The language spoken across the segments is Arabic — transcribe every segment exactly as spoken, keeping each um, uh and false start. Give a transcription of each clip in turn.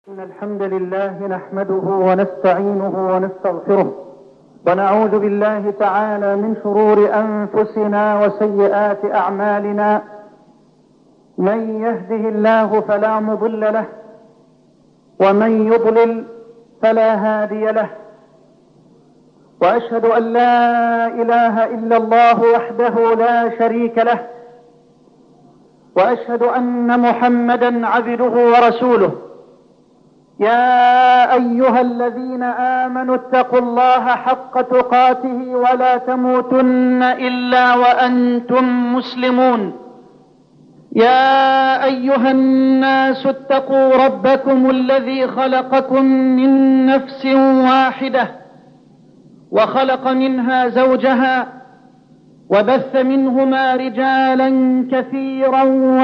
إن الحمد لله نحمده ونستعينه ونستغفره ونعوذ بالله تعالى من شرور أنفسنا وسيئات أعمالنا. من يهده الله فلا مضل له ومن يضلل فلا هادي له، وأشهد أن لا إله إلا الله وحده لا شريك له، وأشهد أن محمدا عبده ورسوله. يا أيها الذين آمنوا اتقوا الله حق تقاته ولا تموتن إلا وأنتم مسلمون. يا أيها الناس اتقوا ربكم الذي خلقكم من نفس واحدة وخلق منها زوجها وبث منهما رجالا كثيرا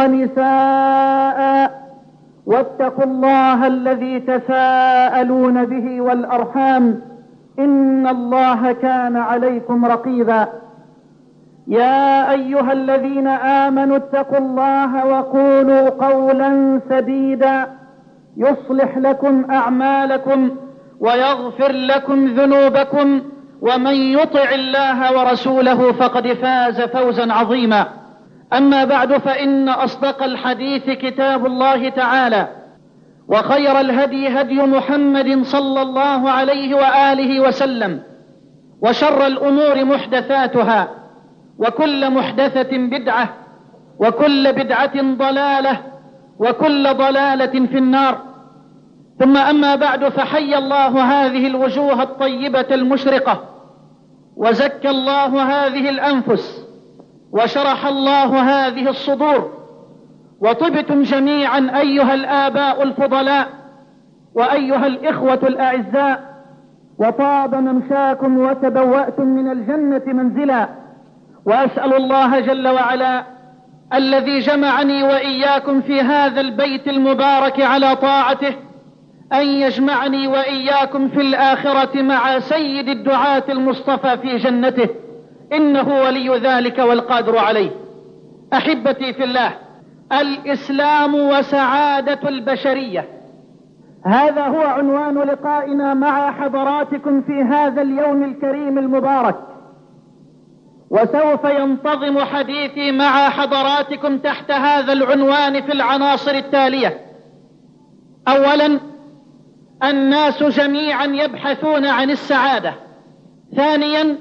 ونساء، واتقوا الله الذي تساءلون به والأرحام إن الله كان عليكم رقيبا. يا أيها الذين آمنوا اتقوا الله وقولوا قولا سديدا يصلح لكم أعمالكم ويغفر لكم ذنوبكم، ومن يطع الله ورسوله فقد فاز فوزا عظيما. أما بعد، فإن أصدق الحديث كتاب الله تعالى، وخير الهدي هدي محمد صلى الله عليه وآله وسلم، وشر الأمور محدثاتها، وكل محدثة بدعة، وكل بدعة ضلالة، وكل ضلالة في النار. ثم أما بعد، فحي الله هذه الوجوه الطيبة المشرقة، وزكى الله هذه الأنفس، وشرح الله هذه الصدور، وطبتم جميعا أيها الآباء الفضلاء وأيها الإخوة الأعزاء، وطاب ممشاكم وتبوأتم من الجنة منزلا. وأسأل الله جل وعلا الذي جمعني وإياكم في هذا البيت المبارك على طاعته أن يجمعني وإياكم في الآخرة مع سيد الدعاة المصطفى في جنته، إنه ولي ذلك والقادر عليه. أحبتي في الله، الإسلام وسعادة البشرية، هذا هو عنوان لقائنا مع حضراتكم في هذا اليوم الكريم المبارك. وسوف ينتظم حديثي مع حضراتكم تحت هذا العنوان في العناصر التالية. أولا، الناس جميعا يبحثون عن السعادة. ثانيا،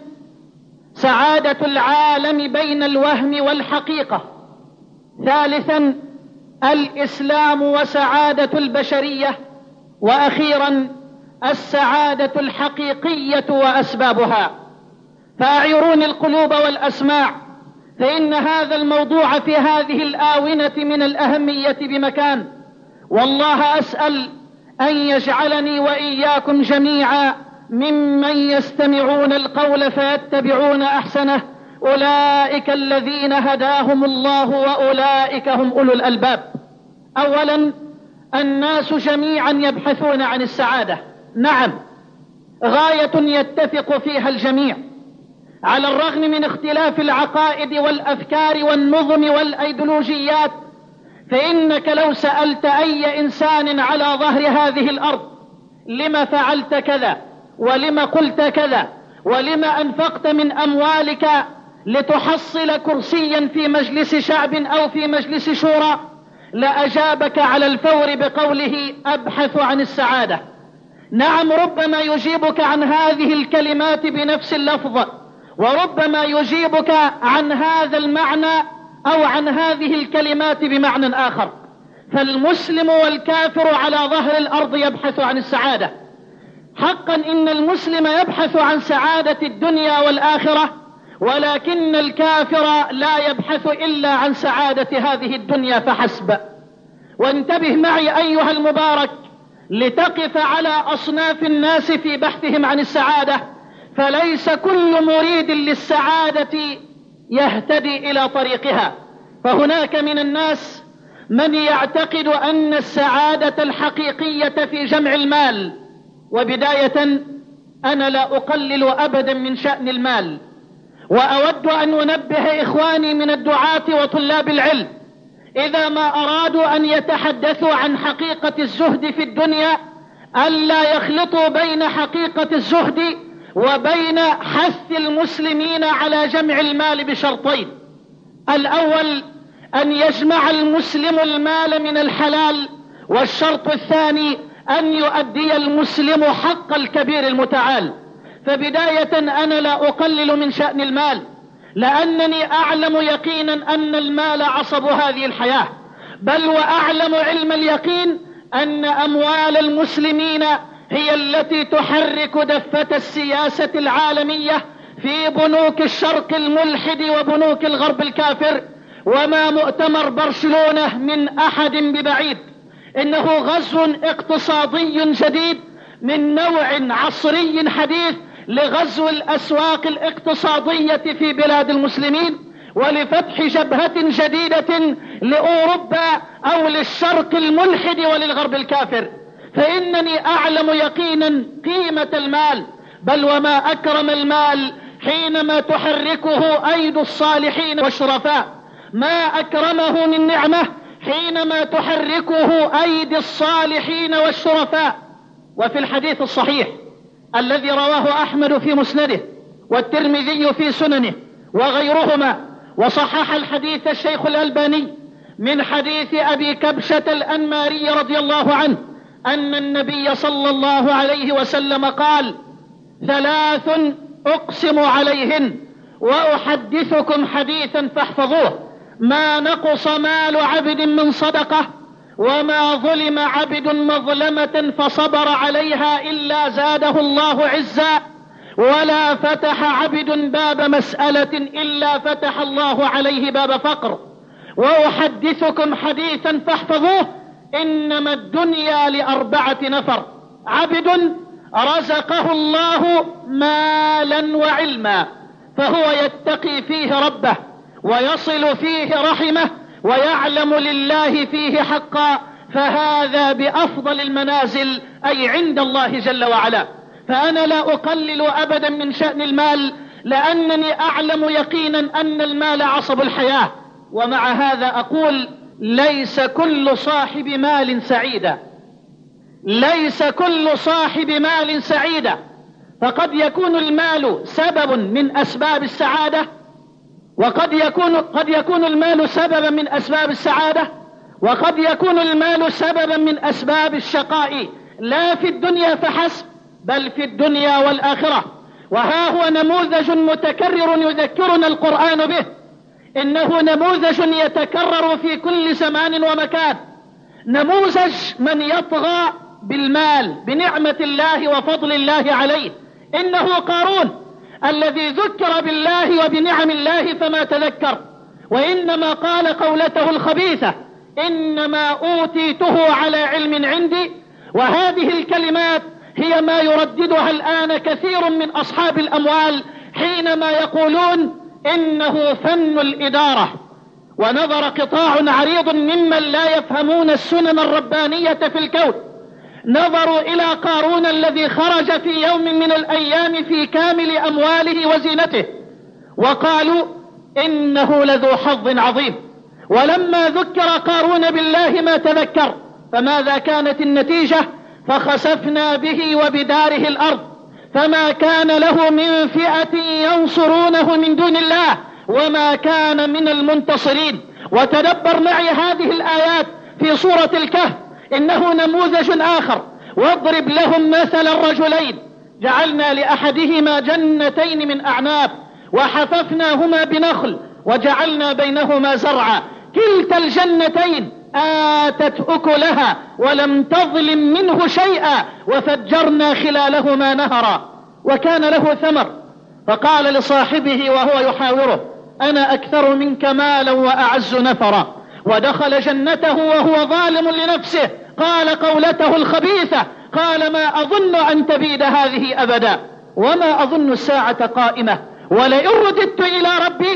سعادة العالم بين الوهم والحقيقة. ثالثا، الإسلام وسعادة البشرية. وأخيرا، السعادة الحقيقية وأسبابها. فأعيروني القلوب والأسماع، فإن هذا الموضوع في هذه الآونة من الأهمية بمكان، والله أسأل أن يجعلني وإياكم جميعا ممن يستمعون القول فيتبعون أحسنه، أولئك الذين هداهم الله وأولئك هم أولو الألباب. أولا، الناس جميعا يبحثون عن السعادة. نعم، غاية يتفق فيها الجميع، على الرغم من اختلاف العقائد والأفكار والنظم والأيديولوجيات. فإنك لو سألت أي إنسان على ظهر هذه الأرض لما فعلت كذا، ولما قلت كذا، ولما أنفقت من أموالك لتحصل كرسيا في مجلس شعب أو في مجلس شورى، لأجابك على الفور بقوله أبحث عن السعادة. نعم، ربما يجيبك عن هذه الكلمات بنفس اللفظ، وربما يجيبك عن هذا المعنى أو عن هذه الكلمات بمعنى آخر. فالمسلم والكافر على ظهر الأرض يبحث عن السعادة. حقا إن المسلم يبحث عن سعادة الدنيا والآخرة، ولكن الكافر لا يبحث إلا عن سعادة هذه الدنيا فحسب. وانتبه معي أيها المبارك لتقف على أصناف الناس في بحثهم عن السعادة، فليس كل مريد للسعادة يهتدي إلى طريقها. فهناك من الناس من يعتقد أن السعادة الحقيقية في جمع المال. وبداية، أنا لا أقلل أبدا من شأن المال، وأود أن أنبه إخواني من الدعاة وطلاب العلم إذا ما أرادوا أن يتحدثوا عن حقيقة الزهد في الدنيا ألا يخلطوا بين حقيقة الزهد وبين حث المسلمين على جمع المال بشرطين: الأول أن يجمع المسلم المال من الحلال، والشرط الثاني أن يؤدي المسلم حق الكبير المتعال. فبداية أنا لا أقلل من شأن المال، لأنني أعلم يقينا أن المال عصب هذه الحياة، بل وأعلم علم اليقين أن أموال المسلمين هي التي تحرك دفة السياسة العالمية في بنوك الشرق الملحد وبنوك الغرب الكافر. وما مؤتمر برشلونة من أحد ببعيد، إنه غزو اقتصادي جديد من نوع عصري حديث لغزو الأسواق الاقتصادية في بلاد المسلمين، ولفتح جبهة جديدة لأوروبا أو للشرق الملحد وللغرب الكافر. فإنني أعلم يقينا قيمة المال، بل وما أكرم المال حينما تحركه أيدي الصالحين والشرفاء، ما أكرمه من نعمة حينما تحركه أيدي الصالحين والشرفاء. وفي الحديث الصحيح الذي رواه أحمد في مسنده والترمذي في سننه وغيرهما، وصحح الحديث الشيخ الألباني، من حديث أبي كبشة الأنماري رضي الله عنه أن النبي صلى الله عليه وسلم قال: ثلاث أقسم عليهن وأحدثكم حديثا فاحفظوه: ما نقص مال عبد من صدقة، وما ظلم عبد مظلمة فصبر عليها إلا زاده الله عزا، ولا فتح عبد باب مسألة إلا فتح الله عليه باب فقر. وأحدثكم حديثا فاحفظوه: إنما الدنيا لأربعة نفر: عبد رزقه الله مالا وعلما فهو يتقي فيه ربه ويصل فيه رحمه ويعلم لله فيه حقا، فهذا بأفضل المنازل، أي عند الله جل وعلا. فأنا لا أقلل أبدا من شأن المال، لأنني أعلم يقينا أن المال عصب الحياة. ومع هذا أقول: ليس كل صاحب مال سعيدا، ليس كل صاحب مال سعيدا، فقد يكون المال سبب من أسباب السعادة، وقد يكون قد يكون المال سببا من أسباب السعادة، وقد يكون المال سببا من أسباب الشقاء، لا في الدنيا فحسب بل في الدنيا والآخرة. وها هو نموذج متكرر يذكرنا القرآن به، إنه نموذج يتكرر في كل زمان ومكان، نموذج من يطغى بالمال بنعمة الله وفضل الله عليه، إنه قارون الذي ذكر بالله وبنعم الله فما تذكر، وإنما قال قولته الخبيثة: إنما أوتيته على علم عندي. وهذه الكلمات هي ما يرددها الآن كثير من أصحاب الأموال حينما يقولون إنه فن الإدارة. ونظر قطاع عريض ممن لا يفهمون السنن الربانية في الكون، نظروا إلى قارون الذي خرج في يوم من الأيام في كامل أمواله وزينته، وقالوا إنه لذو حظ عظيم. ولما ذكر قارون بالله ما تذكر، فماذا كانت النتيجة؟ فخسفنا به وبداره الأرض، فما كان له من فئة ينصرونه من دون الله وما كان من المنتصرين. وتدبر معي هذه الآيات في سورة الكهف، إنه نموذج آخر. واضرب لهم مثل الرجلين جعلنا لأحدهما جنتين من أعناب وحففناهما بنخل وجعلنا بينهما زرعا كلتا الجنتين آتت أكلها ولم تظلم منه شيئا وفجرنا خلالهما نهرا وكان له ثمر. فقال لصاحبه وهو يحاوره: أنا أكثر منك مالا وأعز نفرا. ودخل جنته وهو ظالم لنفسه، قال قولته الخبيثة، قال: ما أظن أن تبيد هذه أبدا وما أظن الساعة قائمة ولئن رددت إلى ربي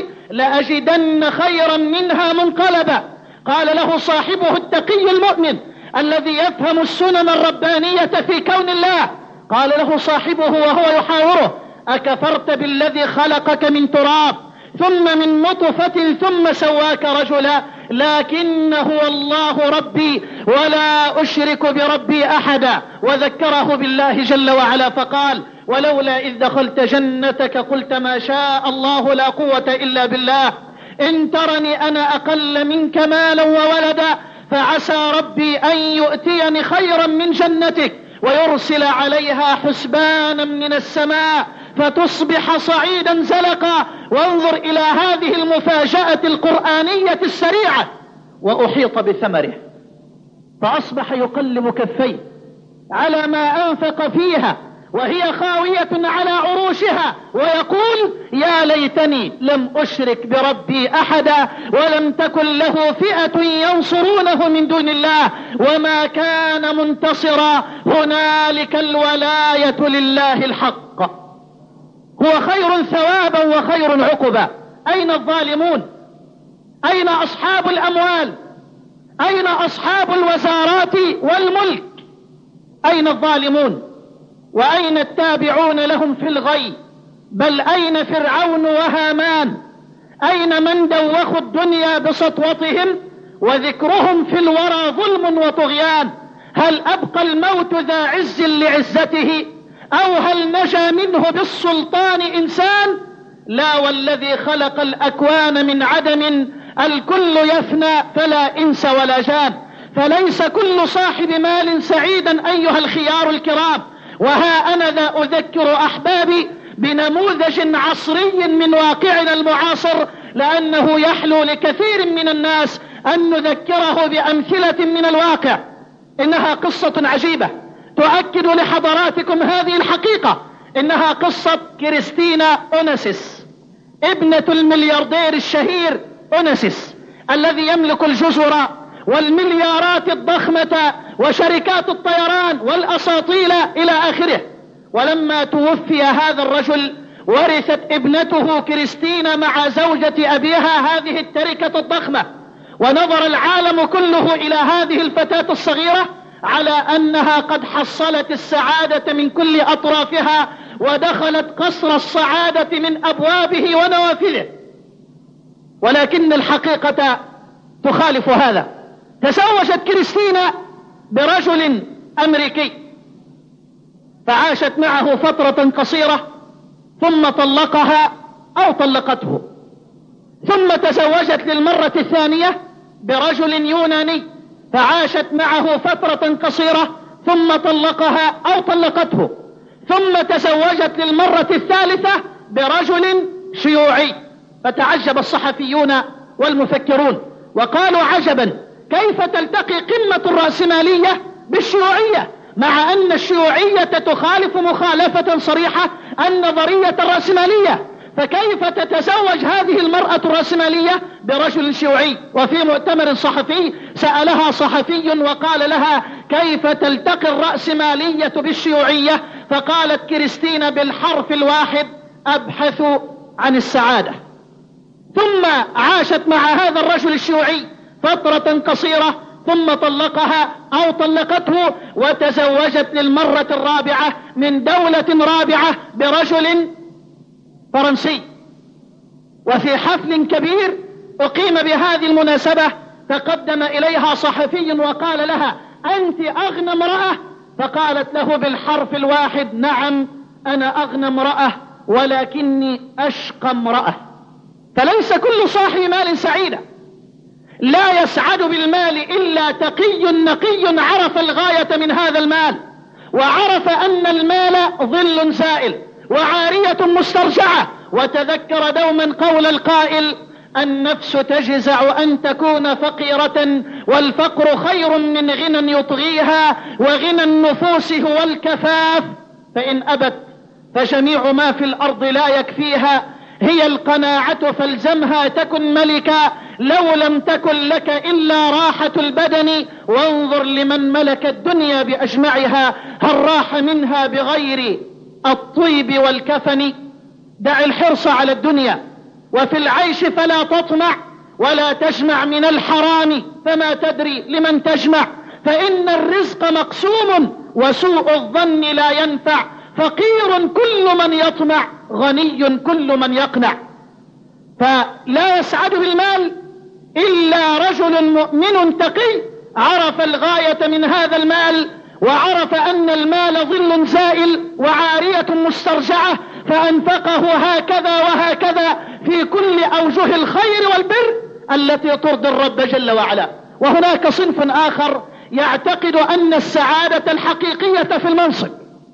لأجدن خيرا منها منقلبا. قال له صاحبه التقي المؤمن الذي يفهم السنن الربانية في كون الله، قال له صاحبه وهو يحاوره: أكفرت بالذي خلقك من تراب ثم من نطفة ثم سواك رجلا لكن هو الله ربي ولا أشرك بربي أحدا، وذكره بالله جل وعلا فقال: ولولا إذ دخلت جنتك قلت ما شاء الله لا قوة إلا بالله إن ترني أنا أقل منك مالا وولدا فعسى ربي أن يؤتيني خيرا من جنتك ويرسل عليها حسبانا من السماء فتصبح صعيدا زلقا. وانظر إلى هذه المفاجأة القرآنية السريعة: وأحيط بثمره فأصبح يقلب كفيه على ما أنفق فيها وهي خاوية على عروشها ويقول: يا ليتني لم أشرك بربي أحدا ولم تكن له فئة ينصرونه من دون الله وما كان منتصرا هنالك الولاية لله الحق هو خير ثوابا وخير عقبا. أين الظالمون؟ أين أصحاب الأموال؟ أين أصحاب الوزارات والملك؟ أين الظالمون؟ وأين التابعون لهم في الغي؟ بل أين فرعون وهامان؟ أين من دوخوا الدنيا بسطوتهم وذكرهم في الورى ظلم وطغيان؟ هل أبقى الموت ذا عز لعزته أو هل نجا منه بالسلطان إنسان؟ لا، والذي خلق الأكوان من عدم الكل يفنى فلا إنس ولا جان. فليس كل صاحب مال سعيدا أيها الخيار الكرام. وها أنا ذا أذكر أحبابي بنموذج عصري من واقعنا المعاصر، لأنه يحلو لكثير من الناس أن نذكره بأمثلة من الواقع. إنها قصة عجيبة تؤكد لحضراتكم هذه الحقيقة. إنها قصة كريستينا أوناسيس، ابنة الملياردير الشهير أوناسيس الذي يملك الجزر والمليارات الضخمة وشركات الطيران والأساطيل إلى آخره. ولما توفي هذا الرجل ورثت ابنته كريستينا مع زوجة أبيها هذه التركة الضخمة، ونظر العالم كله إلى هذه الفتاة الصغيرة على أنها قد حصلت السعادة من كل أطرافها ودخلت قصر السعادة من أبوابه ونوافذه. ولكن الحقيقة تخالف هذا. تزوجت كريستينا برجل أمريكي فعاشت معه فترة قصيرة ثم طلقها أو طلقته، ثم تزوجت للمرة الثانية برجل يوناني فعاشت معه فترة قصيرة ثم طلقها أو طلقته، ثم تزوجت للمرة الثالثة برجل شيوعي. فتعجب الصحفيون والمفكرون وقالوا: عجبا، كيف تلتقي قمة الرأسمالية بالشيوعية مع أن الشيوعية تخالف مخالفة صريحة النظرية الرأسمالية؟ فكيف تتزوج هذه المرأة الرأسمالية برجل شيوعي؟ وفي مؤتمر صحفي سألها صحفي وقال لها: كيف تلتقي الرأسمالية بالشيوعية؟ فقالت كريستينا بالحرف الواحد: أبحث عن السعادة. ثم عاشت مع هذا الرجل الشيوعي فترة قصيرة ثم طلقها أو طلقته، وتزوجت للمرة الرابعة من دولة رابعة برجل فرنسي. وفي حفل كبير أقيم بهذه المناسبة تقدم إليها صحفي وقال لها: أنت أغنى امرأة؟ فقالت له بالحرف الواحد: نعم، أنا أغنى امرأة ولكني أشقى امرأة. فليس كل صاحب مال سعيدة. لا يسعد بالمال إلا تقي نقي عرف الغاية من هذا المال وعرف أن المال ظل زائل وعارية مسترجعة، وتذكر دوما قول القائل: النفس تجزع أن تكون فقيرة والفقر خير من غنى يطغيها وغنى النفوس هو الكفاف، فإن أبت فجميع ما في الأرض لا يكفيها، هي القناعة فالزمها تكن ملكا، لو لم تكن لك إلا راحة البدن وانظر لمن ملك الدنيا بأجمعها هل راح منها بغير الطيب والكفن. دع الحرص على الدنيا وفي العيش فلا تطمع ولا تجمع من الحرام فما تدري لمن تجمع، فإن الرزق مقسوم وسوء الظن لا ينفع، فقير كل من يطمع غني كل من يقنع. فلا يسعد بالمال إلا رجل مؤمن تقي عرف الغاية من هذا المال، وعرف أن المال ظل زائل وعارية مسترجعة، فأنفقه هكذا وهكذا في كل أوجه الخير والبر التي ترضي الرب جل وعلا. وهناك صنف آخر يعتقد أن السعادة الحقيقية في المنصب،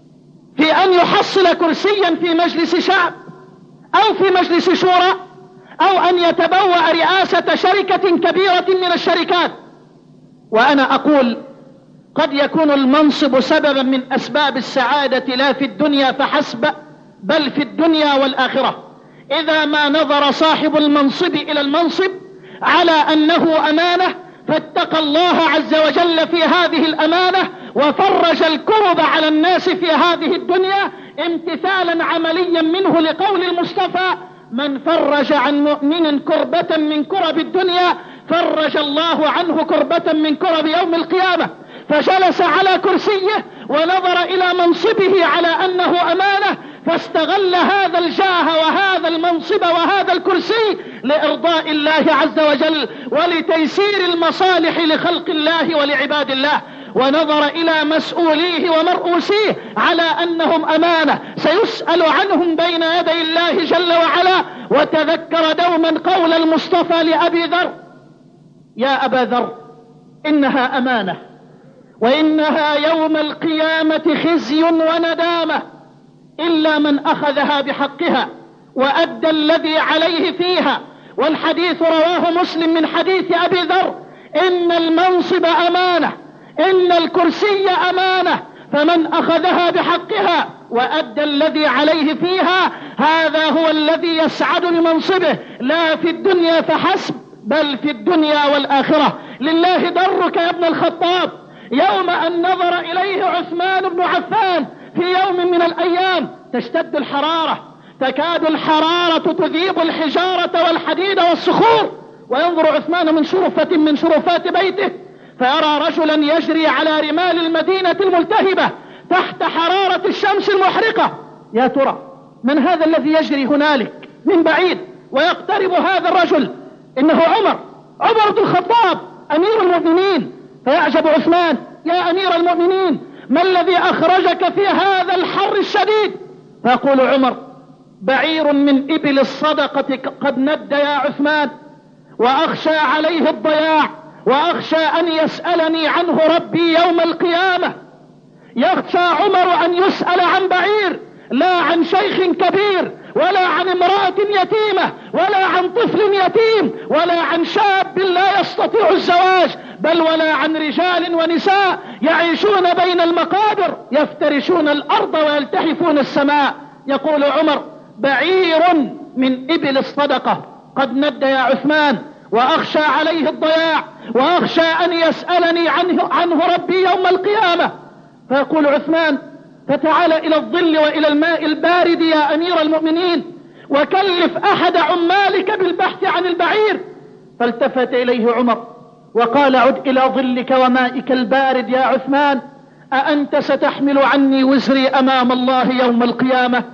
في أن يحصل كرسيا في مجلس شعب أو في مجلس شورى، أو أن يتبوأ رئاسة شركة كبيرة من الشركات. وأنا أقول قد يكون المنصب سببا من أسباب السعادة لا في الدنيا فحسب، بل في الدنيا والآخرة، إذا ما نظر صاحب المنصب إلى المنصب على أنه أمانة، فاتقى الله عز وجل في هذه الأمانة وفرج الكرب على الناس في هذه الدنيا، امتثالا عمليا منه لقول المصطفى: من فرج عن مؤمن كربة من كرب الدنيا فرج الله عنه كربة من كرب يوم القيامة. فجلس على كرسيه ونظر إلى منصبه على أنه أمانة، فاستغل هذا الجاه وهذا المنصب وهذا الكرسي لإرضاء الله عز وجل ولتيسير المصالح لخلق الله ولعباد الله، ونظر إلى مسؤوليه ومرؤوسيه على أنهم أمانة سيسأل عنهم بين يدي الله جل وعلا. وتذكر دوما قول المصطفى لأبي ذر: يا أبا ذر، إنها أمانة، وإنها يوم القيامة خزي وندامة، إلا من أخذها بحقها وأدى الذي عليه فيها. والحديث رواه مسلم من حديث أبي ذر: إن المنصب أمانة، إن الكرسي أمانة، فمن أخذها بحقها وأدى الذي عليه فيها هذا هو الذي يسعد بمنصبه، لا في الدنيا فحسب، بل في الدنيا والآخرة. لله درك يا ابن الخطاب يوم أن نظر إليه عثمان بن عفان في يوم من الأيام تشتد الحرارة، تكاد الحرارة تذيب الحجارة والحديد والصخور، وينظر عثمان من شرفة من شرفات بيته فيرى رجلا يجري على رمال المدينة الملتهبة تحت حرارة الشمس المحرقة. يا ترى من هذا الذي يجري هنالك من بعيد ويقترب هذا الرجل؟ إنه عمر عمر بن الخطاب أمير المؤمنين. فيعجب عثمان: يا أمير المؤمنين، ما الذي أخرجك في هذا الحر الشديد؟ فيقول عمر: بعير من إبل الصدقة قد ند يا عثمان، وأخشى عليه الضياع، وأخشى أن يسألني عنه ربي يوم القيامة. يخشى عمر أن يسأل عن بعير، لا عن شيخ كبير، ولا عن امرأة يتيمة، ولا عن طفل يتيم، ولا عن شاب لا يستطيع الزواج، بل ولا عن رجال ونساء يعيشون بين المقابر يفترشون الأرض ويلتحفون السماء. يقول عمر: بعير من إبل الصدقة قد ند يا عثمان، وأخشى عليه الضياع، وأخشى أن يسألني عنه, عنه ربي يوم القيامة. فيقول عثمان: فتعال إلى الظل وإلى الماء البارد يا أمير المؤمنين، وكلف أحد عمالك بالبحث عن البعير. فالتفت إليه عمر وقال: عد إلى ظلك ومائك البارد يا عثمان، أأنت ستحمل عني وزري أمام الله يوم القيامة؟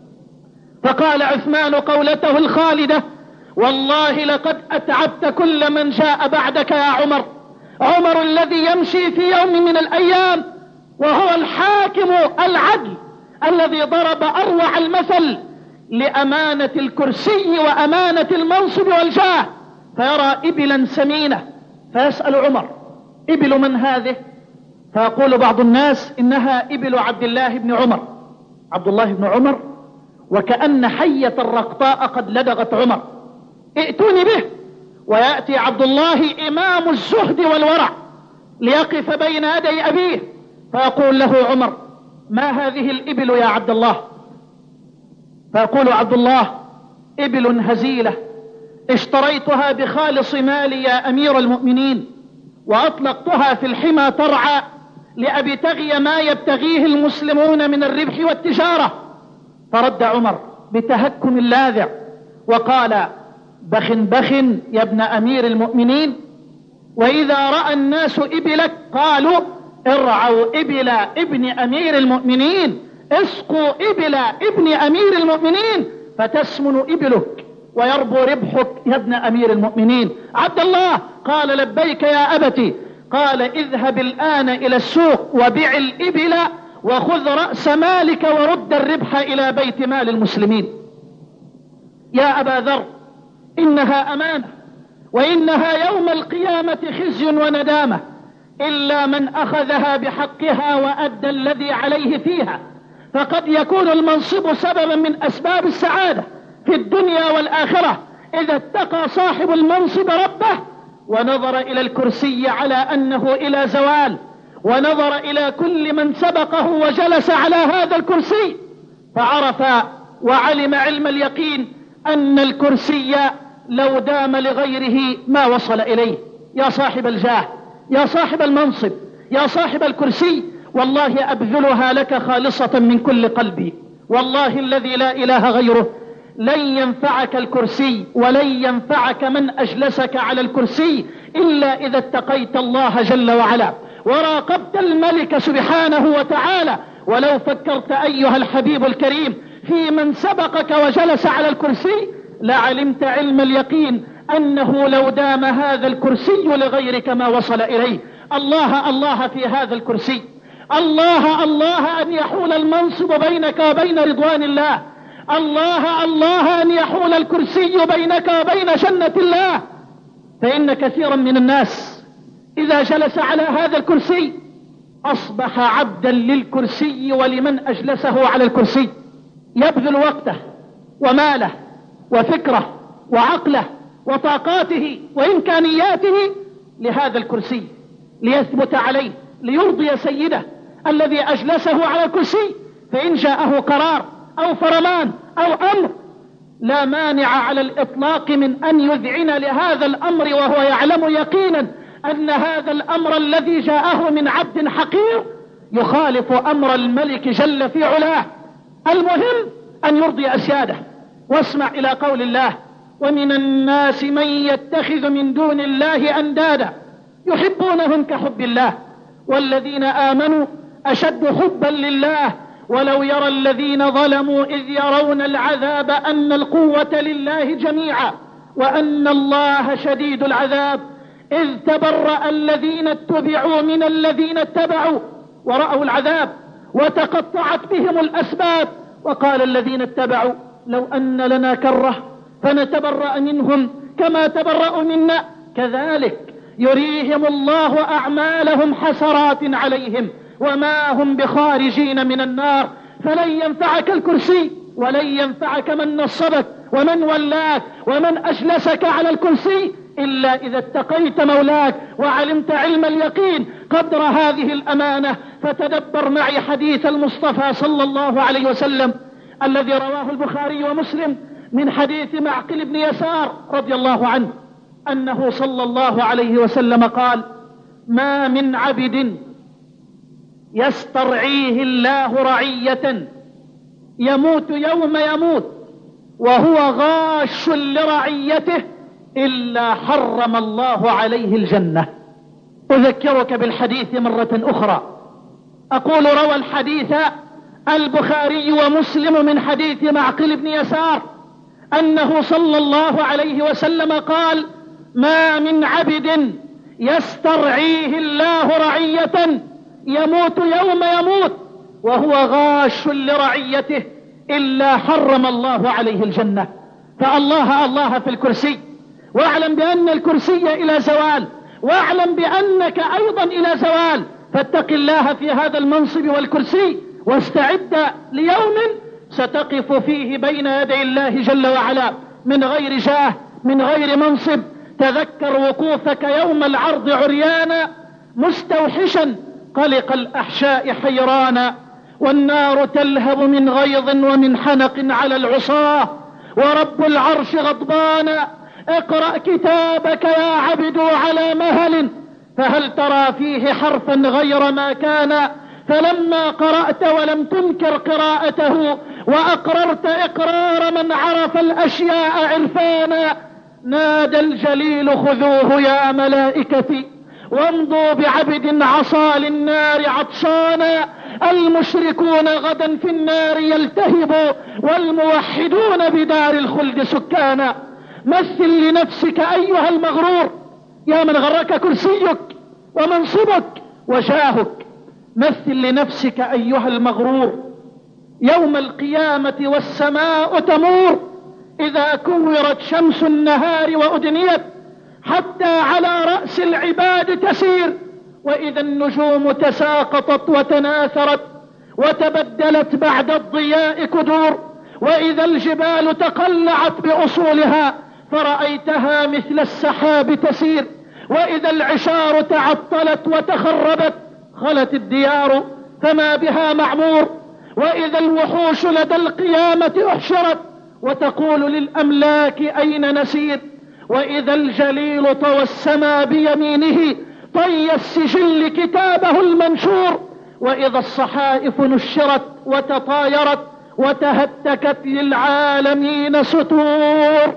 فقال عثمان قولته الخالدة: والله لقد أتعبت كل من جاء بعدك يا عمر. عمر الذي يمشي في يوم من الأيام وهو الحاكم العدل الذي ضرب أروع المثل لأمانة الكرسي وأمانة المنصب والجاه، فيرى إبلا سمينة فيسأل عمر: إبل من هذه؟ فيقول بعض الناس: إنها إبل عبد الله بن عمر. عبد الله بن عمر، وكأن حية الرقطاء قد لدغت عمر. ائتوني به. ويأتي عبد الله إمام الزهد والورع ليقف بين يدي أبيه، فيقول له عمر: ما هذه الإبل يا عبد الله؟ فيقول عبد الله: إبل هزيلة اشتريتها بخالص مالي يا أمير المؤمنين، وأطلقتها في الحمى ترعى لأبتغي ما يبتغيه المسلمون من الربح والتجارة. فرد عمر بتهكم لاذع وقال: بخ بخ يا ابن أمير المؤمنين، وإذا رأى الناس إبلك قالوا: ارعوا إبل ابن أمير المؤمنين، اسقوا إبل ابن أمير المؤمنين فتسمن إبلك ويربو ربحك يا ابن أمير المؤمنين. عبد الله قال لبيك يا أبتي. قال اذهب الآن إلى السوق وبيع الإبل وخذ رأس مالك ورد الربح إلى بيت مال المسلمين. يا أبا ذر إنها أمانة، وإنها يوم القيامة خزي وندامة، إلا من أخذها بحقها وأدى الذي عليه فيها. فقد يكون المنصب سببا من أسباب السعادة في الدنيا والآخرة إذا اتقى صاحب المنصب ربه ونظر إلى الكرسي على أنه إلى زوال، ونظر إلى كل من سبقه وجلس على هذا الكرسي، فعرف وعلم علم اليقين أن الكرسي لو دام لغيره ما وصل إليه. يا صاحب الجاه، يا صاحب المنصب، يا صاحب الكرسي، والله أبذلها لك خالصة من كل قلبي، والله الذي لا إله غيره لن ينفعك الكرسي ولن ينفعك من أجلسك على الكرسي إلا إذا اتقيت الله جل وعلا وراقبت الملك سبحانه وتعالى. ولو فكرت أيها الحبيب الكريم في من سبقك وجلس على الكرسي لعلمت علم اليقين أنه لو دام هذا الكرسي لغيرك ما وصل إليه. الله الله في هذا الكرسي، الله الله أن يحول المنصب بينك وبين رضوان الله، الله الله أن يحول الكرسي بينك وبين جنة الله. فإن كثيرا من الناس إذا جلس على هذا الكرسي أصبح عبدا للكرسي ولمن أجلسه على الكرسي، يبذل وقته وماله وفكره وعقله وطاقاته وإمكانياته لهذا الكرسي ليثبت عليه ليرضي سيده الذي أجلسه على الكرسي. فإن جاءه قرار أو فرمان أو أمر لا مانع على الإطلاق من أن يذعن لهذا الأمر وهو يعلم يقينا أن هذا الأمر الذي جاءه من عبد حقير يخالف أمر الملك جل في علاه. المهم أن يرضي أسياده. واسمع إلى قول الله: ومن الناس من يتخذ من دون الله أندادا يحبونهم كحب الله والذين آمنوا أشد حبا لله ولو يرى الذين ظلموا إذ يرون العذاب أن القوة لله جميعا وأن الله شديد العذاب إذ تبرأ الذين اتبعوا من الذين اتبعوا ورأوا العذاب وتقطعت بهم الأسباب وقال الذين اتبعوا لو أن لنا كرة فنتبرأ منهم كما تبرأوا منا كذلك يريهم الله أعمالهم حسرات عليهم وما هم بخارجين من النار. فلن ينفعك الكرسي ولن ينفعك من نصبك ومن ولاك ومن أجلسك على الكرسي إلا إذا اتقيت مولاك وعلمت علم اليقين قدر هذه الأمانة. فتدبر معي حديث المصطفى صلى الله عليه وسلم الذي رواه البخاري ومسلم من حديث معقل بن يسار رضي الله عنه أنه صلى الله عليه وسلم قال: ما من عبد يسترعيه الله رعية يموت يوم يموت وهو غاش لرعيته إلا حرم الله عليه الجنة. أذكرك بالحديث مرة أخرى. أقول: روى الحديث البخاري ومسلم من حديث معقل بن يسار أنه صلى الله عليه وسلم قال: ما من عبد يسترعيه الله رعية يموت يوم يموت وهو غاش لرعيته إلا حرم الله عليه الجنة. فالله الله في الكرسي، واعلم بأن الكرسي إلى زوال، واعلم بأنك أيضا إلى زوال، فاتق الله في هذا المنصب والكرسي واستعد ليوم ستقف فيه بين يدي الله جل وعلا من غير جاه من غير منصب. تذكر وقوفك يوم العرض عريانا مستوحشا قلق الأحشاء حيرانا والنار تلهب من غيظ ومن حنق على العصاة ورب العرش غضبانا. اقرأ كتابك يا عبد على مهل فهل ترى فيه حرفا غير ما كان. فلما قرأت ولم تنكر قراءته وأقررت إقرار من عرف الأشياء عرفانا نادى الجليل: خذوه يا ملائكتي وامضوا بعبد عصى للنار عطشانا. المشركون غدا في النار يلتهبوا والموحدون بدار الخلد سكانا. مثل لنفسك أيها المغرور يا من غرك كرسيك ومنصبك وجاهك، مثل لنفسك أيها المغرور يوم القيامة والسماء تمور إذا كورت شمس النهار وأدنيت حتى على رأس العباد تسير، وإذا النجوم تساقطت وتناثرت وتبدلت بعد الضياء كدور، وإذا الجبال تقلعت بأصولها فرأيتها مثل السحاب تسير، وإذا العشار تعطلت وتخربت خلت الديار فما بها معمور، وإذا الوحوش لدى القيامة احشرت وتقول للأملاك أين نسير، وإذا الجليل طوى السما بيمينه طي السجل كتابه المنشور، وإذا الصحائف نشرت وتطايرت وتهتكت للعالمين ستور،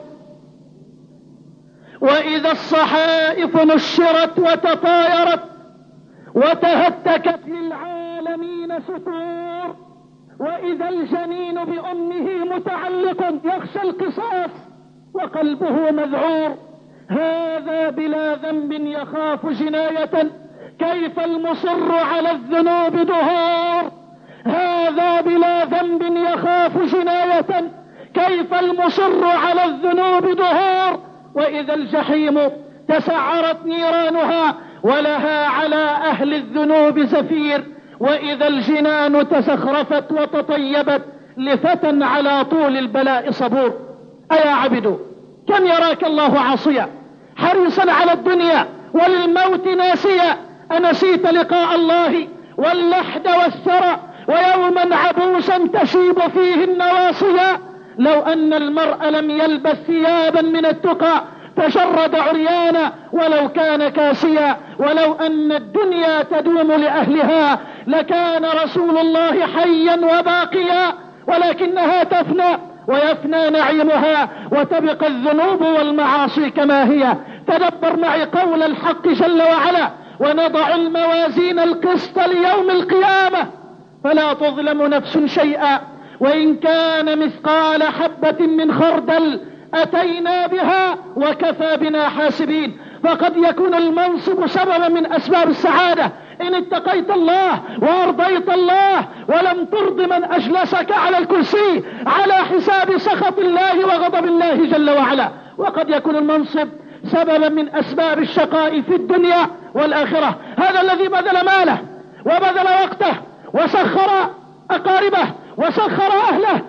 وإذا الصحائف نشرت وتطايرت وتهتكت للعالمين ستور، وإذا الجنين بأمه متعلق يخشى القصاص وقلبه مذعور، هذا بلا ذنب يخاف جناية كيف المصر على الذنوب دهور، هذا بلا ذنب يخاف جناية كيف المصر على الذنوب دهور، وإذا الجحيم تسعرت نيرانها ولها على أهل الذنوب زفير، وإذا الجنان تزخرفت وتطيبت لفتى على طول البلاء صبور. أيا عبد كم يراك الله عاصيا حريصا على الدنيا وللموت ناسيا، أنسيت لقاء الله واللحد والثرى ويوما عبوسا تشيب فيه النواصيا، لو أن المرء لم يلبس ثيابا من التقى تجرد عريانا ولو كان كاسيا، ولو أن الدنيا تدوم لأهلها لكان رسول الله حيا وباقيا، ولكنها تفنى ويفنى نعيمها وتبقى الذنوب والمعاصي كما هي. تدبر معي قول الحق جل وعلا: ونضع الموازين القسط ليوم القيامة فلا تظلم نفس شيئا وإن كان مثقال حبة من خردل أتينا بها وكفى بنا حاسبين. فقد يكون المنصب سببا من أسباب السعادة إن اتقيت الله وأرضيت الله ولم ترض من أجلسك على الكرسي على حساب سخط الله وغضب الله جل وعلا. وقد يكون المنصب سببا من أسباب الشقاء في الدنيا والآخرة. هذا الذي بذل ماله وبذل وقته وسخر أقاربه وسخر أهله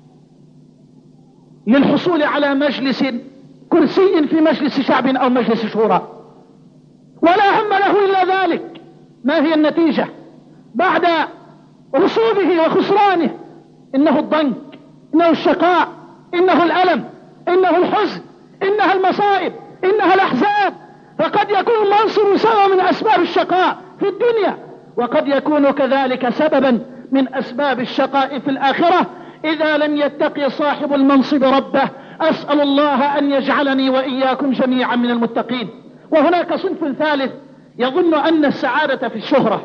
للحصول على مجلس كرسي في مجلس شعب أو مجلس شورى، ولا هم له إلا ذلك. ما هي النتيجة بعد رسوبه وخسرانه؟ إنه الضنك، إنه الشقاء، إنه الألم، إنه الحزن، إنها المصائب، إنها الأحزاب. فقد يكون المنصب سببا من أسباب الشقاء في الدنيا، وقد يكون كذلك سببا من أسباب الشقاء في الآخرة إذا لم يتقي صاحب المنصب ربه. أسأل الله أن يجعلني وإياكم جميعا من المتقين. وهناك صنف ثالث يظن أن السعادة في الشهرة،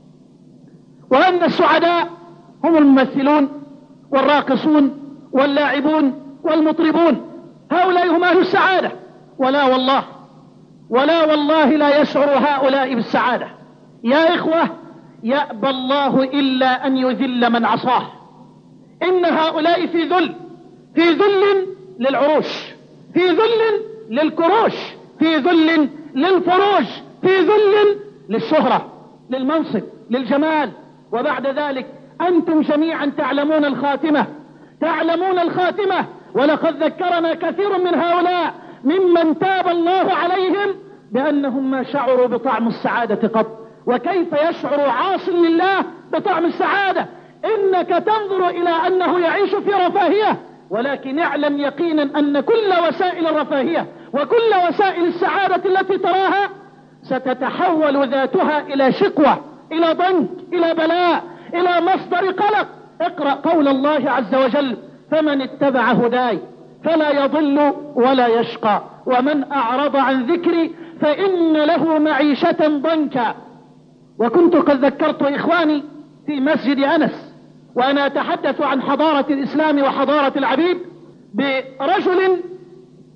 وأن السعداء هم الممثلون والراقصون واللاعبون والمطربون، هؤلاء هم أهل السعادة. ولا والله ولا والله لا يشعر هؤلاء بالسعادة. يا إخوة، يأبى الله إلا أن يذل من عصاه. إن هؤلاء في ذل، في ذل للعروش، في ذل للكروش، في ذل للفروج، في ذل للشهرة، للمنصب، للجمال. وبعد ذلك أنتم جميعا تعلمون الخاتمة، تعلمون الخاتمة. ولقد ذكرنا كثير من هؤلاء ممن تاب الله عليهم بأنهم ما شعروا بطعم السعادة قط. وكيف يشعر عاص لله بطعم السعادة؟ إنك تنظر إلى أنه يعيش في رفاهية، ولكن اعلم يقينا أن كل وسائل الرفاهية وكل وسائل السعادة التي تراها ستتحول ذاتها إلى شقوة، إلى ضنك، إلى بلاء، إلى مصدر قلق. اقرأ قول الله عز وجل: فمن اتبع هداي فلا يضل ولا يشقى ومن أعرض عن ذكري فإن له معيشة ضنكا. وكنت قد ذكرت إخواني في مسجد أنس وأنا أتحدث عن حضارة الإسلام وحضارة العبيد برجل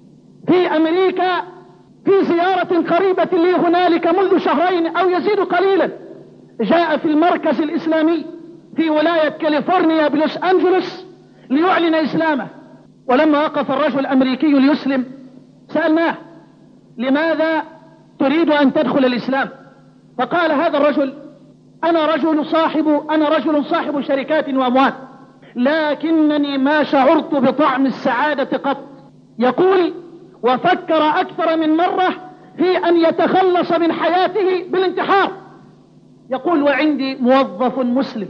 في أمريكا في زيارة قريبة لي هنالك منذ شهرين أو يزيد قليلا، جاء في المركز الإسلامي في ولاية كاليفورنيا بلوس أنجلوس ليعلن إسلامه. ولما وقف الرجل الأمريكي ليسلم سألناه: لماذا تريد أن تدخل الإسلام؟ فقال هذا الرجل: أنا رجل صاحب أنا رجل صاحب شركات وأموال، لكنني ما شعرت بطعم السعادة قط. يقول: وفكر أكثر من مرة في أن يتخلص من حياته بالانتحار. يقول: وعندي موظف مسلم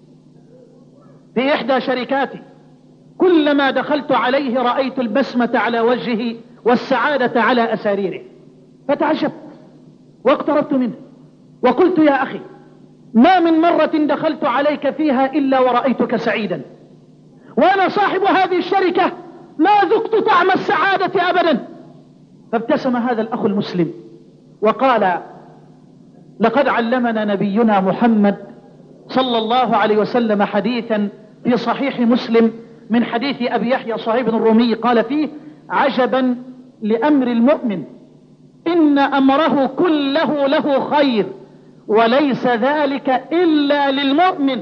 في إحدى شركاتي، كلما دخلت عليه رأيت البسمة على وجهه والسعادة على أساريره. فتعجبت واقتربت منه وقلت: يا أخي، ما من مرة دخلت عليك فيها إلا ورأيتك سعيدا، وأنا صاحب هذه الشركة ما ذقت طعم السعادة أبدا. فابتسم هذا الأخ المسلم وقال: لقد علمنا نبينا محمد صلى الله عليه وسلم حديثا في صحيح مسلم من حديث أبي يحيى صهيب الرومي قال فيه: عجبا لأمر المؤمن، إن أمره كله له خير وليس ذلك إلا للمؤمن.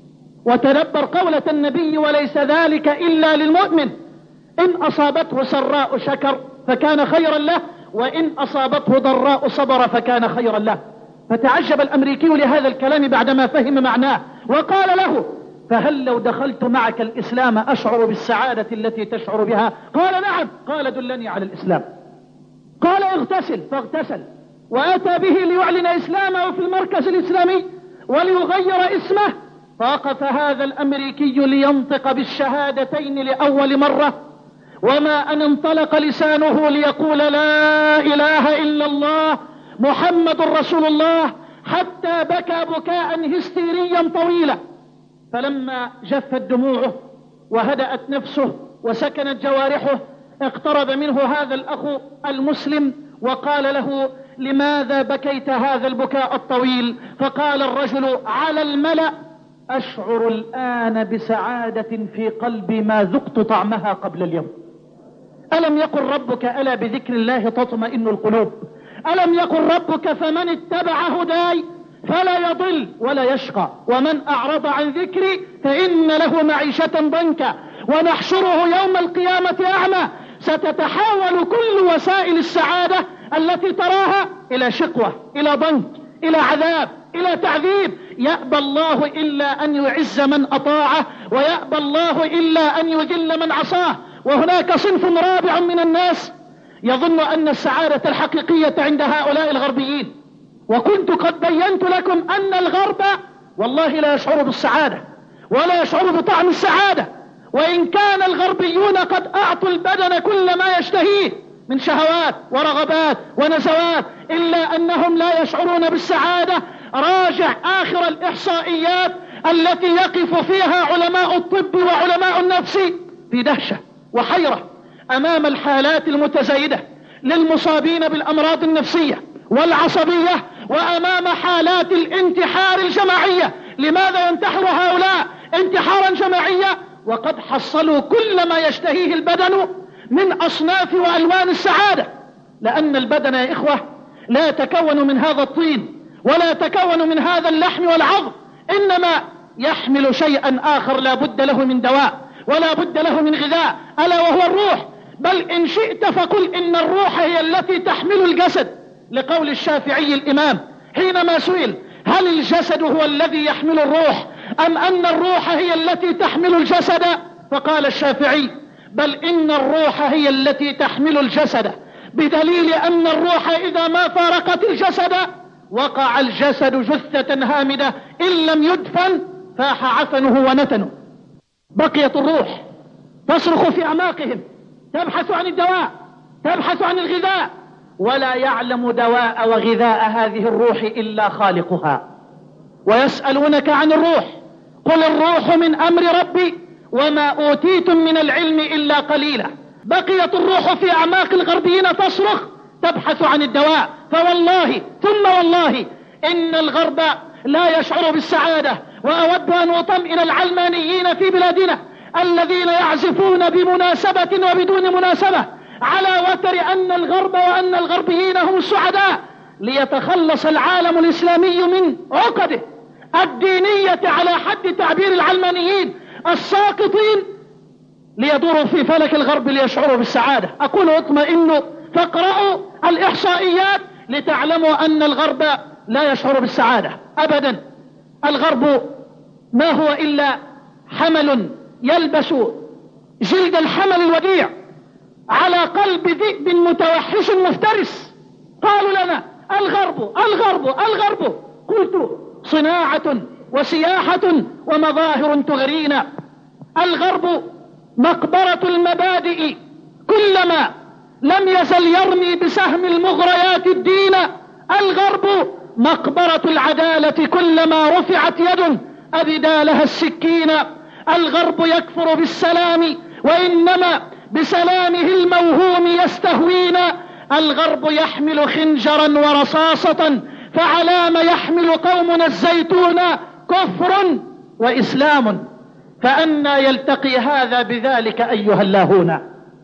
وتدبر قولة النبي: وليس ذلك إلا للمؤمن. إن أصابته سراء شكر فكان خيرا له، وإن أصابته ضراء صبر فكان خيرا له. فتعجب الأمريكي لهذا الكلام بعدما فهم معناه، وقال له: فهل لو دخلت معك الإسلام أشعر بالسعادة التي تشعر بها؟ قال: نعم. قال: دلني على الإسلام. قال: اغتسل. فاغتسل وأتى به ليعلن إسلامه في المركز الإسلامي وليغير اسمه. فوقف هذا الأمريكي لينطق بالشهادتين لأول مرة، وما أن انطلق لسانه ليقول: لا إله إلا الله محمد رسول الله، حتى بكى بكاء هستيريا طويلا. فلما جفت دموعه وهدأت نفسه وسكنت جوارحه، اقترب منه هذا الأخ المسلم وقال له: لماذا بكيت هذا البكاء الطويل؟ فقال الرجل على الملأ: أشعر الآن بسعادة في قلبي ما ذقت طعمها قبل اليوم. ألم يقل ربك ألا بذكر الله تطمئن القلوب؟ ألم يقل ربك فمن اتبع هداي فلا يضل ولا يشقى، ومن أعرض عن ذكري فإن له معيشة ضنكا ونحشره يوم القيامة أعمى. ستتحول كل وسائل السعادة التي تراها إلى شقوة، إلى ضنك، إلى عذاب، إلى تعذيب. يأبى الله إلا أن يعز من أطاعه، ويأبى الله إلا أن يذل من عصاه. وهناك صنف رابع من الناس يظن أن السعادة الحقيقية عند هؤلاء الغربيين، وكنت قد بينت لكم أن الغرب والله لا يشعر بالسعادة ولا يشعر بطعم السعادة، وإن كان الغربيون قد أعطوا البدن كل ما يشتهيه من شهوات ورغبات ونزوات، إلا أنهم لا يشعرون بالسعادة. راجع آخر الإحصائيات التي يقف فيها علماء الطب وعلماء النفس في دهشة وحيرة أمام الحالات المتزايدة للمصابين بالأمراض النفسية والعصبية، وأمام حالات الانتحار الجماعية. لماذا ينتحر هؤلاء انتحارا جماعيا وقد حصلوا كل ما يشتهيه البدن من أصناف وألوان السعادة؟ لأن البدن يا إخوة لا يتكون من هذا الطين ولا يتكون من هذا اللحم والعظم، إنما يحمل شيئا آخر لا بد له من دواء ولا بد له من غذاء، ألا وهو الروح. بل إن شئت فقل إن الروح هي التي تحمل الجسد، لقول الشافعي الإمام حينما سئل: هل الجسد هو الذي يحمل الروح أم أن الروح هي التي تحمل الجسد؟ فقال الشافعي: بل إن الروح هي التي تحمل الجسد، بدليل أن الروح إذا ما فارقت الجسد وقع الجسد جثة هامدة إن لم يدفن فاح عفنه ونتنه. بقيت الروح تصرخ في أعماقهم، تبحث عن الدواء، تبحث عن الغذاء، ولا يعلم دواء وغذاء هذه الروح إلا خالقها. ويسألونك عن الروح قل الروح من أمر ربي وما أوتيتم من العلم إلا قليلا. بقيت الروح في أعماق الغربيين تصرخ تبحث عن الدواء. فوالله ثم والله إن الغرب لا يشعر بالسعادة. وأود أن أطمئن العلمانيين في بلادنا الذين يعزفون بمناسبة وبدون مناسبة على وتر أن الغرب وأن الغربيين هم السعداء، ليتخلص العالم الإسلامي من عقده الدينية على حد تعبير العلمانيين الساقطين، ليدوروا في فلك الغرب ليشعروا بالسعادة. أقول اطمئنوا فاقرأوا الإحصائيات لتعلموا أن الغرب لا يشعر بالسعادة أبدا. الغرب ما هو إلا حمل يلبس جلد الحمل الوديع على قلب ذئب متوحش مفترس. قالوا لنا الغرب الغرب الغرب، قلت صناعة وسياحة ومظاهر تغرينا. الغرب مقبرة المبادئ، كلما لم يزل يرمي بسهم المغريات الدين. الغرب مقبرة العدالة، كلما رفعت يد أبدى لها السكين. الغرب يكفر بالسلام وإنما بسلامه الموهوم يستهوينا. الغرب يحمل خنجرا ورصاصة، فعلام يحمل قومنا الزيتون؟ كفر وإسلام، فأنى يلتقي هذا بذلك أيها اللاهون؟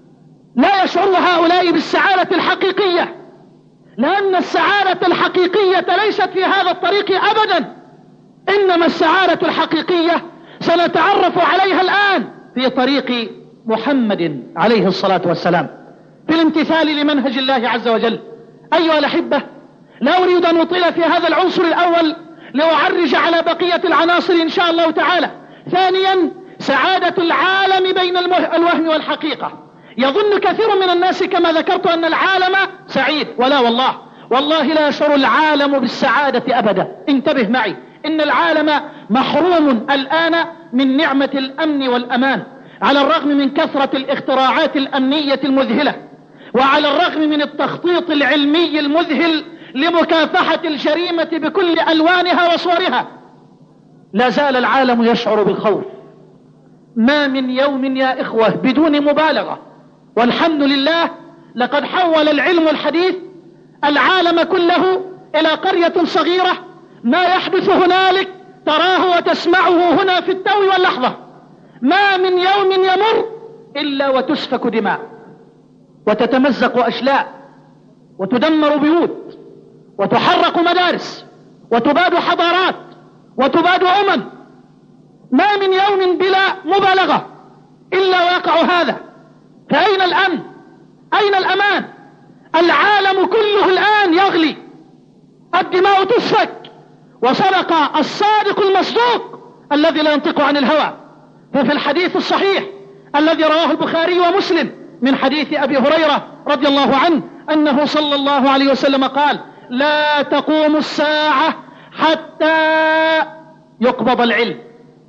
لا يشعر هؤلاء بالسعادة الحقيقية، لأن السعادة الحقيقية ليست في هذا الطريق أبدا، إنما السعادة الحقيقية سنتعرف عليها الآن في طريق محمد عليه الصلاة والسلام، في الامتثال لمنهج الله عز وجل. أيها الأحبة، لا أريد أن أطيل في هذا العنصر الأول لأعرج على بقية العناصر إن شاء الله تعالى. ثانيا، سعادة العالم بين الوهم والحقيقة. يظن كثير من الناس كما ذكرت أن العالم سعيد، ولا والله والله لا يشعر العالم بالسعادة أبدا. انتبه معي، إن العالم محروم الآن من نعمة الأمن والأمان، على الرغم من كثرة الاختراعات الأمنية المذهلة، وعلى الرغم من التخطيط العلمي المذهل لمكافحة الجريمة بكل ألوانها وصورها. لا زال العالم يشعر بالخوف. ما من يوم يا إخوة بدون مبالغة، والحمد لله لقد حول العلم الحديث العالم كله إلى قرية صغيرة، ما يحدث هنالك تراه وتسمعه هنا في التو واللحظة. ما من يوم يمر إلا وتسفك دماء، وتتمزق أشلاء، وتدمر بيوت، وتحرق مدارس، وتباد حضارات، وتباد أمم. ما من يوم بلا مبالغة إلا ويقع هذا. فأين الأمن؟ أين الأمان؟ العالم كله الآن يغلي، الدماء تسفك. وصدق الصادق المصدوق الذي لا ينطق عن الهوى، ففي الحديث الصحيح الذي رواه البخاري ومسلم من حديث أبي هريرة رضي الله عنه أنه صلى الله عليه وسلم قال: لا تقوم الساعة حتى يقبض العلم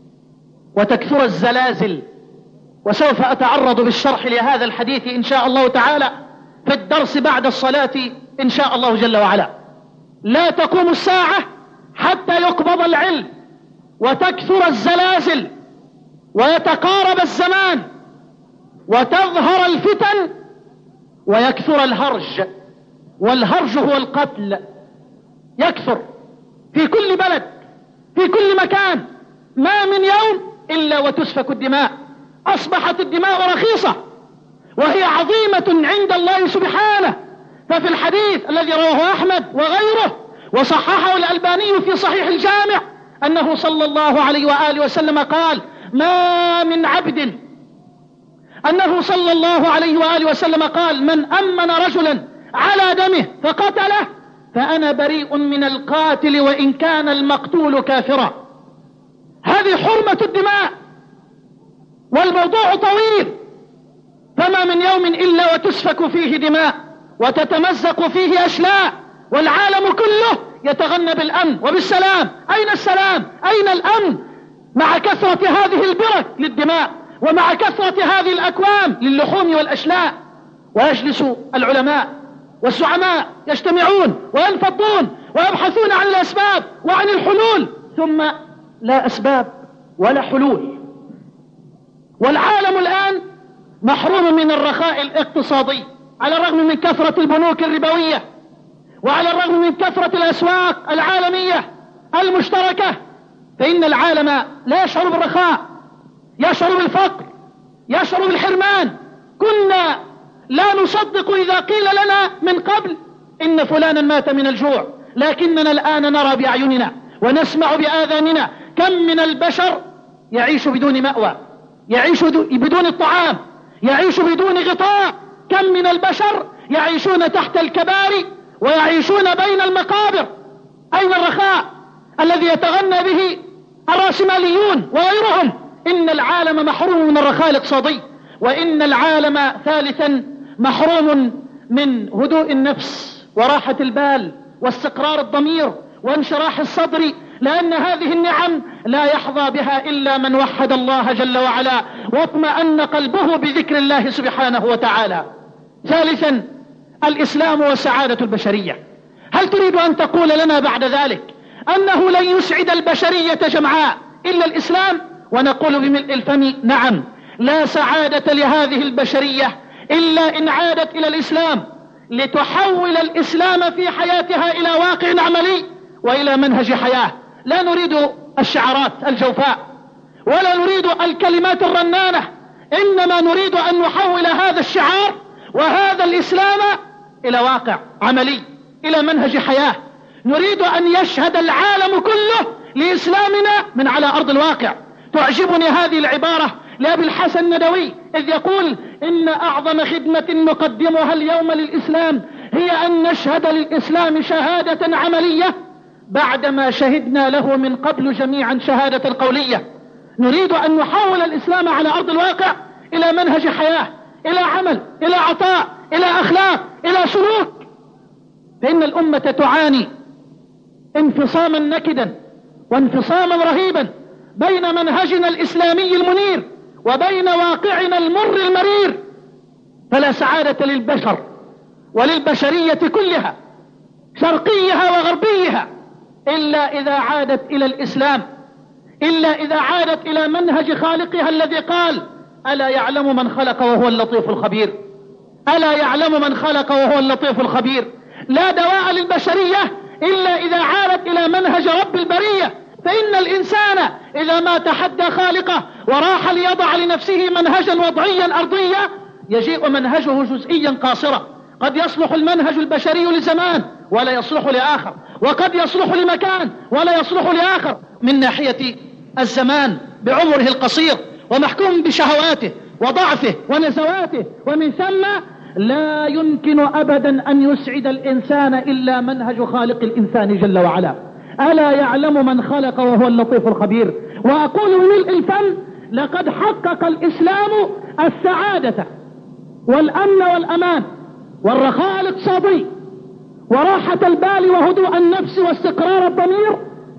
وتكثر الزلازل. وسوف أتعرض بالشرح لهذا الحديث إن شاء الله تعالى في الدرس بعد الصلاة إن شاء الله جل وعلا. لا تقوم الساعة حتى يقبض العلم وتكثر الزلازل ويتقارب الزمان وتظهر الفتن ويكثر الهرج. والهرج هو القتل، يكثر في كل بلد في كل مكان. ما من يوم إلا وتسفك الدماء. أصبحت الدماء رخيصة وهي عظيمة عند الله سبحانه. ففي الحديث الذي رواه أحمد وغيره وصححه الألباني في صحيح الجامع أنه صلى الله عليه وآله وسلم قال: ما من عبد أنه صلى الله عليه وآله وسلم قال: من أمن رجلا على دمه فقتله فأنا بريء من القاتل وإن كان المقتول كافرا. هذه حرمة الدماء، والموضوع طويل. فما من يوم إلا وتسفك فيه دماء وتتمزق فيه أشلاء، والعالم كله يتغنى بالأمن وبالسلام. أين السلام؟ أين الأمن مع كثرة هذه البرك للدماء ومع كثرة هذه الأكوام للحوم والأشلاء؟ ويجلس العلماء والزعماء يجتمعون وينفضون ويبحثون عن الأسباب وعن الحلول، ثم لا أسباب ولا حلول. والعالم الآن محروم من الرخاء الاقتصادي، على الرغم من كثرة البنوك الربوية، وعلى الرغم من كثرة الأسواق العالمية المشتركة، فإن العالم لا يشعر بالرخاء، يشعر بالفقر، يشعر بالحرمان. كنا لا نصدق إذا قيل لنا من قبل إن فلانا مات من الجوع، لكننا الآن نرى بأعيننا ونسمع بآذاننا كم من البشر يعيش بدون مأوى، يعيش بدون الطعام، يعيش بدون غطاء. كم من البشر يعيشون تحت الكباري ويعيشون بين المقابر. أين الرخاء الذي يتغنى به الراسماليون وغيرهم؟ إن العالم محروم من الرخاء الاقتصادي، وإن العالم ثالثا محروم من هدوء النفس وراحة البال واستقرار الضمير وانشراح الصدر، لأن هذه النعم لا يحظى بها إلا من وحد الله جل وعلا واطمأن قلبه بذكر الله سبحانه وتعالى. ثالثا الإسلام وسعادة البشرية. هل تريد أن تقول لنا بعد ذلك أنه لن يسعد البشرية جمعاء إلا الإسلام؟ ونقول بملء الفم نعم، لا سعادة لهذه البشرية إلا إن عادت إلى الإسلام لتحول الإسلام في حياتها إلى واقع عملي وإلى منهج حياة. لا نريد الشعارات الجوفاء ولا نريد الكلمات الرنانة، إنما نريد أن نحول هذا الشعار وهذا الإسلام إلى واقع عملي، إلى منهج حياة. نريد أن يشهد العالم كله لإسلامنا من على أرض الواقع. تعجبني هذه العبارة لأبي الحسن الندوي إذ يقول إن أعظم خدمة نقدمها اليوم للإسلام هي أن نشهد للإسلام شهادة عملية بعدما شهدنا له من قبل جميعا شهادة قولية. نريد أن نحول الإسلام على أرض الواقع إلى منهج حياة، إلى عمل، إلى عطاء، إلى أخلاق، إلى سلوك. فإن الأمة تعاني انفصاما نكدا وانفصاما رهيبا بين منهجنا الإسلامي المنير وبين واقعنا المر المرير. فلا سعادة للبشر وللبشرية كلها شرقيها وغربيها إلا إذا عادت إلى الإسلام، إلا إذا عادت إلى منهج خالقها الذي قال ألا يعلم من خلق وهو اللطيف الخبير. ألا يعلم من خلق وهو اللطيف الخبير. لا دواء للبشرية إلا إذا عادت إلى منهج رب البرية. فإن الإنسان إذا ما تحدى خالقه وراح ليضع لنفسه منهجا وضعيا أرضيا يجيء منهجه جزئيا قاصرا. قد يصلح المنهج البشري لزمان ولا يصلح لآخر، وقد يصلح لمكان ولا يصلح لآخر، من ناحية الزمان بعمره القصير ومحكوم بشهواته وضعفه ونزواته. ومن ثم لا يمكن أبدا أن يسعد الإنسان إلا منهج خالق الإنسان جل وعلا. ألا يعلم من خلق وهو اللطيف الخبير. وأقول بملء الفم لقد حقق الإسلام السعادة والأمن والأمان والرخاء الاقتصادي وراحة البال وهدوء النفس واستقرار الضمير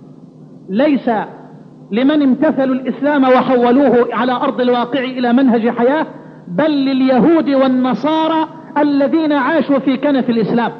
ليس لمن امتثلوا الإسلام وحولوه على أرض الواقع إلى منهج حياة، بل لليهود والنصارى الذين عاشوا في كنف الإسلام.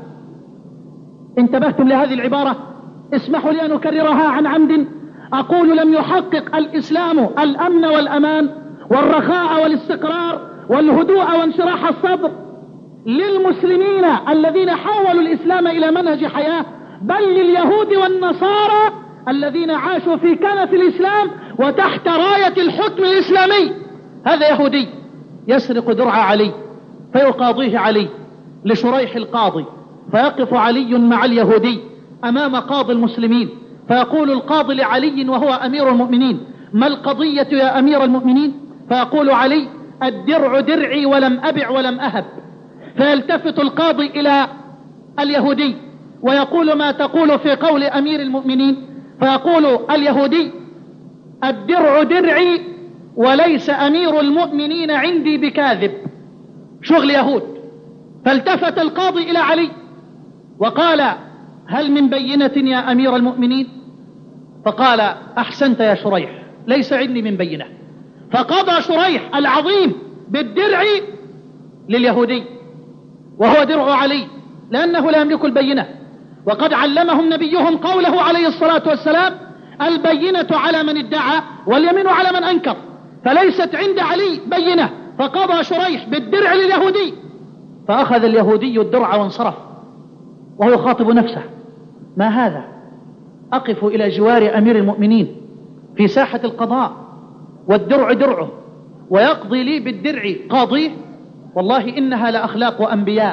انتبهتم لهذه العبارة؟ اسمحوا لي أن أكررها عن عمد. أقول لم يحقق الإسلام الأمن والأمان والرخاء والاستقرار والهدوء وانشراح الصدر للمسلمين الذين حولوا الإسلام إلى منهج حياة، بل لليهود والنصارى الذين عاشوا في كنف الإسلام وتحت راية الحكم الإسلامي. هذا يهودي يسرق درع علي فيقاضيه علي لشريح القاضي، فيقف علي مع اليهودي أمام قاضي المسلمين فيقول القاضي لعلي وهو أمير المؤمنين: ما القضية يا أمير المؤمنين؟ فيقول علي: الدرع درعي ولم أبع ولم أهب. فيلتفت القاضي إلى اليهودي ويقول: ما تقول في قول أمير المؤمنين؟ فيقول اليهودي: الدرع درعي وليس أمير المؤمنين عندي بكاذب. شغل يهود. فالتفت القاضي إلى علي وقال: هل من بينة يا أمير المؤمنين؟ فقال: أحسنت يا شريح، ليس عندي من بينة. فقضى شريح العظيم بالدرع لليهودي وهو درع علي لأنه لا يملك البينة، وقد علمهم نبيهم قوله عليه الصلاة والسلام: البينة على من ادعى واليمين على من أنكر. فليست عند علي بينة، فقضى شريح بالدرع لليهودي. فأخذ اليهودي الدرع وانصرف وهو خاطب نفسه: ما هذا؟ أقف إلى جوار أمير المؤمنين في ساحة القضاء والدرع درعه ويقضي لي بالدرع قاضيه؟ والله إنها لأخلاق أنبياء.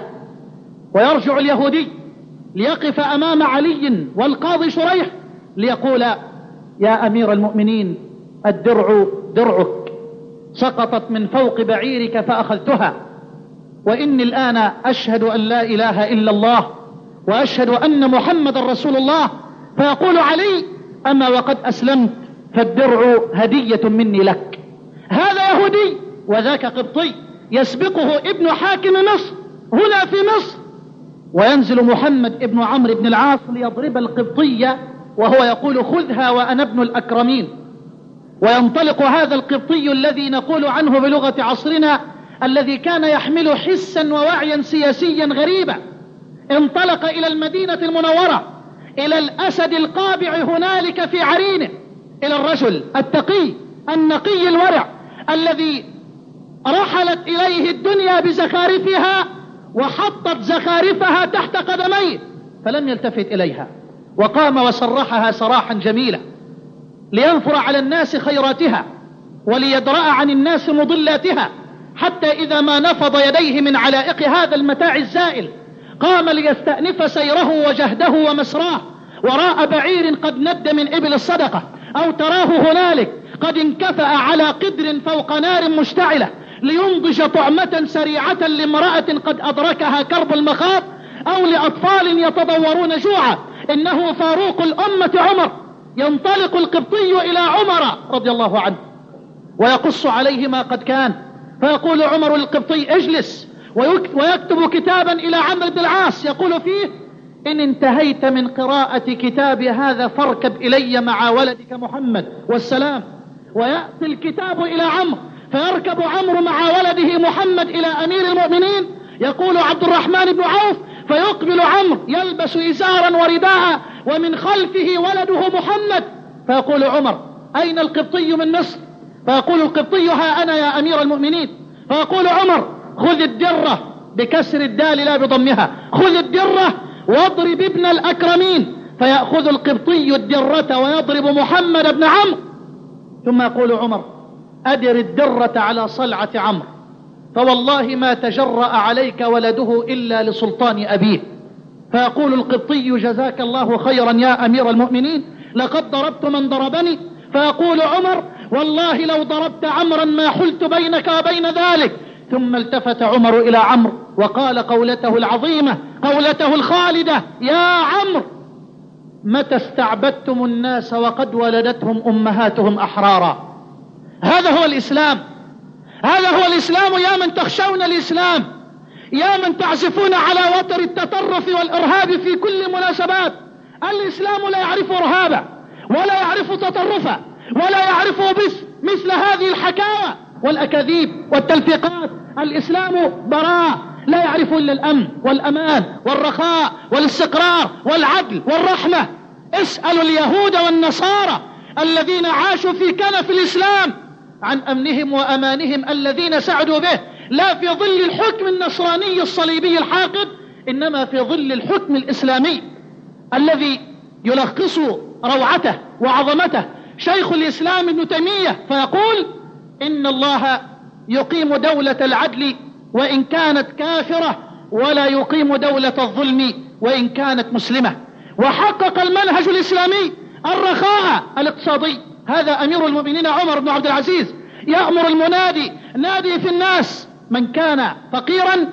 ويرجع اليهودي ليقف أمام علي والقاضي شريح ليقول: يا أمير المؤمنين، الدرع درعك، سقطت من فوق بعيرك فأخذتها، وإني الآن أشهد أن لا إله إلا الله وأشهد أن محمد رسول الله. فيقول علي: أما وقد أسلمت فالدرع هدية مني لك. هذا يهودي وذاك قبطي، يسبقه ابن حاكم مصر هنا في مصر، وينزل محمد ابن عمرو بن العاص ليضرب القبطية وهو يقول: خذها وأنا ابن الأكرمين. وينطلق هذا القبطي الذي نقول عنه بلغة عصرنا الذي كان يحمل حسا ووعيا سياسيا غريبا، انطلق إلى المدينة المنورة، إلى الأسد القابع هنالك في عرينه، إلى الرجل التقي النقي الورع الذي رحلت إليه الدنيا بزخارفها وحطت زخارفها تحت قدميه فلم يلتفت إليها، وقام وسرحها سراحا جميلا لينفر على الناس خيراتها وليدرأ عن الناس مضلاتها، حتى إذا ما نفض يديه من علائق هذا المتاع الزائل قام ليستأنف سيره وجهده ومسراه وراء بعير قد ند من إبل الصدقة، أو تراه هنالك قد انكفأ على قدر فوق نار مشتعلة لينضج طعمة سريعة لامرأة قد أدركها كرب المخاض، أو لأطفال يتضورون جوعا. إنه فاروق الأمة عمر. ينطلق القبطي إلى عمر رضي الله عنه ويقص عليه ما قد كان، فيقول عمر القبطي: اجلس، ويكتب كتابا إلى عمرو بن العاص يقول فيه: إن انتهيت من قراءة كتاب هذا فاركب إلي مع ولدك محمد والسلام. ويأتي الكتاب إلى عمرو، فيركب عمرو مع ولده محمد إلى أمير المؤمنين يقول عبد الرحمن بن عوف، فيقبل عمرو يلبس إزارا ورداء ومن خلفه ولده محمد، فيقول عمر: أين القبطي من مصر؟ فيقول القبطي: ها أنا يا أمير المؤمنين. فيقول عمر: خذ الدرة، بكسر الدال لا بضمها، خذ الدرة واضرب ابن الأكرمين. فيأخذ القبطي الدرة ويضرب محمد بن عمرو، ثم يقول عمر: أدر الدرة على صلعة عمرو، فوالله ما تجرأ عليك ولده إلا لسلطان أبيه. فيقول القبطي: جزاك الله خيرا يا أمير المؤمنين، لقد ضربت من ضربني. فيقول عمر: والله لو ضربت عمرا ما حلت بينك وبين ذلك. ثم التفت عمر إلى عمرو وقال قولته العظيمة، قولته الخالدة: يا عمرو، متى استعبدتم الناس وقد ولدتهم أمهاتهم أحرارا؟ هذا هو الإسلام، هذا هو الإسلام. يا من تخشون الإسلام، يا من تعزفون على وتر التطرف والإرهاب في كل مناسبات. الإسلام لا يعرف إرهابا ولا يعرف تطرفا ولا يعرف بس مثل هذه الحكاوى والأكاذيب والتلفيقات. الإسلام براء، لا يعرف إلا الأمن والأمان والرخاء والاستقرار والعدل والرحمة. اسألوا اليهود والنصارى الذين عاشوا في كنف الإسلام عن أمنهم وأمانهم الذين سعدوا به، لا في ظل الحكم النصراني الصليبي الحاقد، إنما في ظل الحكم الإسلامي الذي يلخص روعته وعظمته شيخ الإسلام ابن تيمية، فيقول: إن الله يقيم دولة العدل وإن كانت كافرة، ولا يقيم دولة الظلم وإن كانت مسلمة. وحقق المنهج الإسلامي الرخاء الاقتصادي. هذا أمير المؤمنين عمر بن عبد العزيز يأمر المنادي: نادي في الناس من كان فقيرا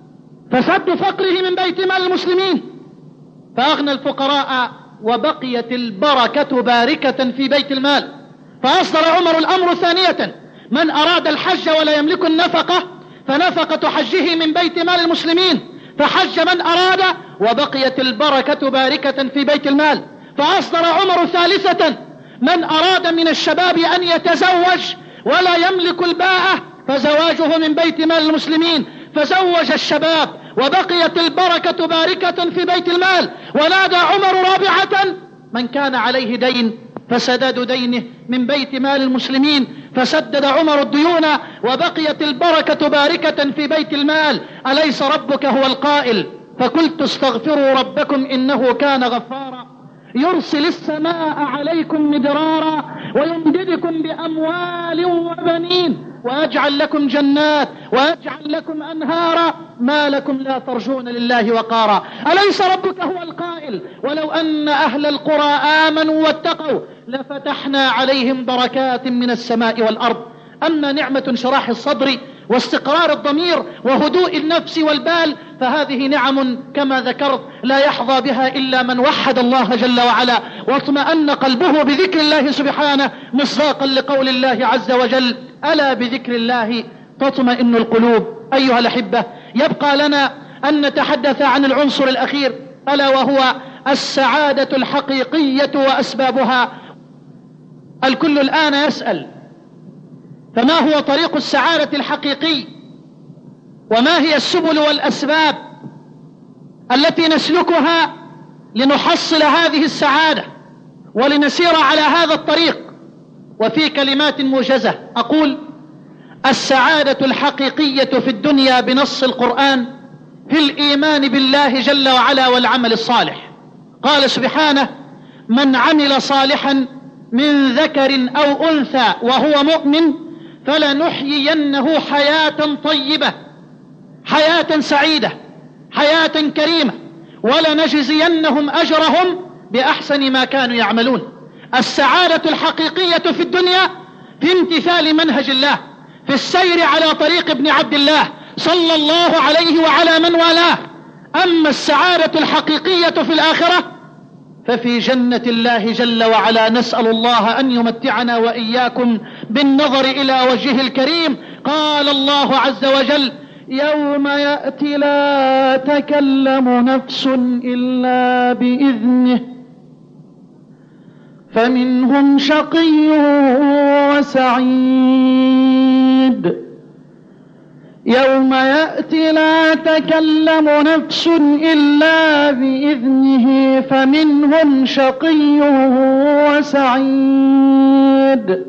فسد فقره من بيت مال المسلمين، فأغنى الفقراء وبقيت البركة باركة في بيت المال. فأصدر عمر الأمر ثانية: من أراد الحج ولا يملك النفقة فنفقة حجه من بيت مال المسلمين، فحج من أراد وبقيت البركة باركة في بيت المال. فأصدر عمر ثالثة: من أراد من الشباب أن يتزوج ولا يملك الباءة فزواجه من بيت مال المسلمين، فزوج الشباب وبقيت البركة باركة في بيت المال. ونادى عمر رابعة: من كان عليه دين فسداد دينه من بيت مال المسلمين، فسدد عمر الديون وبقيت البركة باركة في بيت المال. أليس ربك هو القائل: فقلت استغفروا ربكم إنه كان غفارا يرسل السماء عليكم مدرارا ويمددكم بأموال وبنين وأجعل لكم جنات وأجعل لكم أنهارا ما لكم لا ترجون لله وقارا. أليس ربك هو القائل ولو أن أهل القرى آمنوا واتقوا لفتحنا عليهم بركات من السماء والأرض. أما نعمة انشراح الصدر واستقرار الضمير وهدوء النفس والبال فهذه نعم كما ذكرت لا يحظى بها إلا من وحد الله جل وعلا واطمأن قلبه بذكر الله سبحانه، مصداقا لقول الله عز وجل: ألا بذكر الله تطمئن القلوب. أيها الأحبة، يبقى لنا أن نتحدث عن العنصر الأخير ألا وهو السعادة الحقيقية وأسبابها. الكل الآن يسأل: فما هو طريق السعادة الحقيقي؟ وما هي السبل والأسباب التي نسلكها لنحصل هذه السعادة ولنسير على هذا الطريق؟ وفي كلمات موجزة أقول: السعادة الحقيقية في الدنيا بنص القرآن في الإيمان بالله جل وعلا والعمل الصالح. قال سبحانه: من عمل صالحا من ذكر أو أنثى وهو مؤمن فلنحيينه حياة طيبة، حياة سعيدة، حياة كريمة، ولنجزينهم أجرهم بأحسن ما كانوا يعملون. السعادة الحقيقية في الدنيا في امتثال منهج الله، في السير على طريق ابن عبد الله صلى الله عليه وعلى من والاه. أما السعادة الحقيقية في الآخرة ففي جنة الله جل وعلا. نسأل الله أن يمتعنا وإياكم بالنظر إلى وجهه الكريم. قال الله عز وجل: يوم يأتي لا تكلم نفس إلا بإذنه فمنهم شقي وسعيد. يوم يأتي لا تكلم نفس إلا بإذنه فمنهم شقي وسعيد.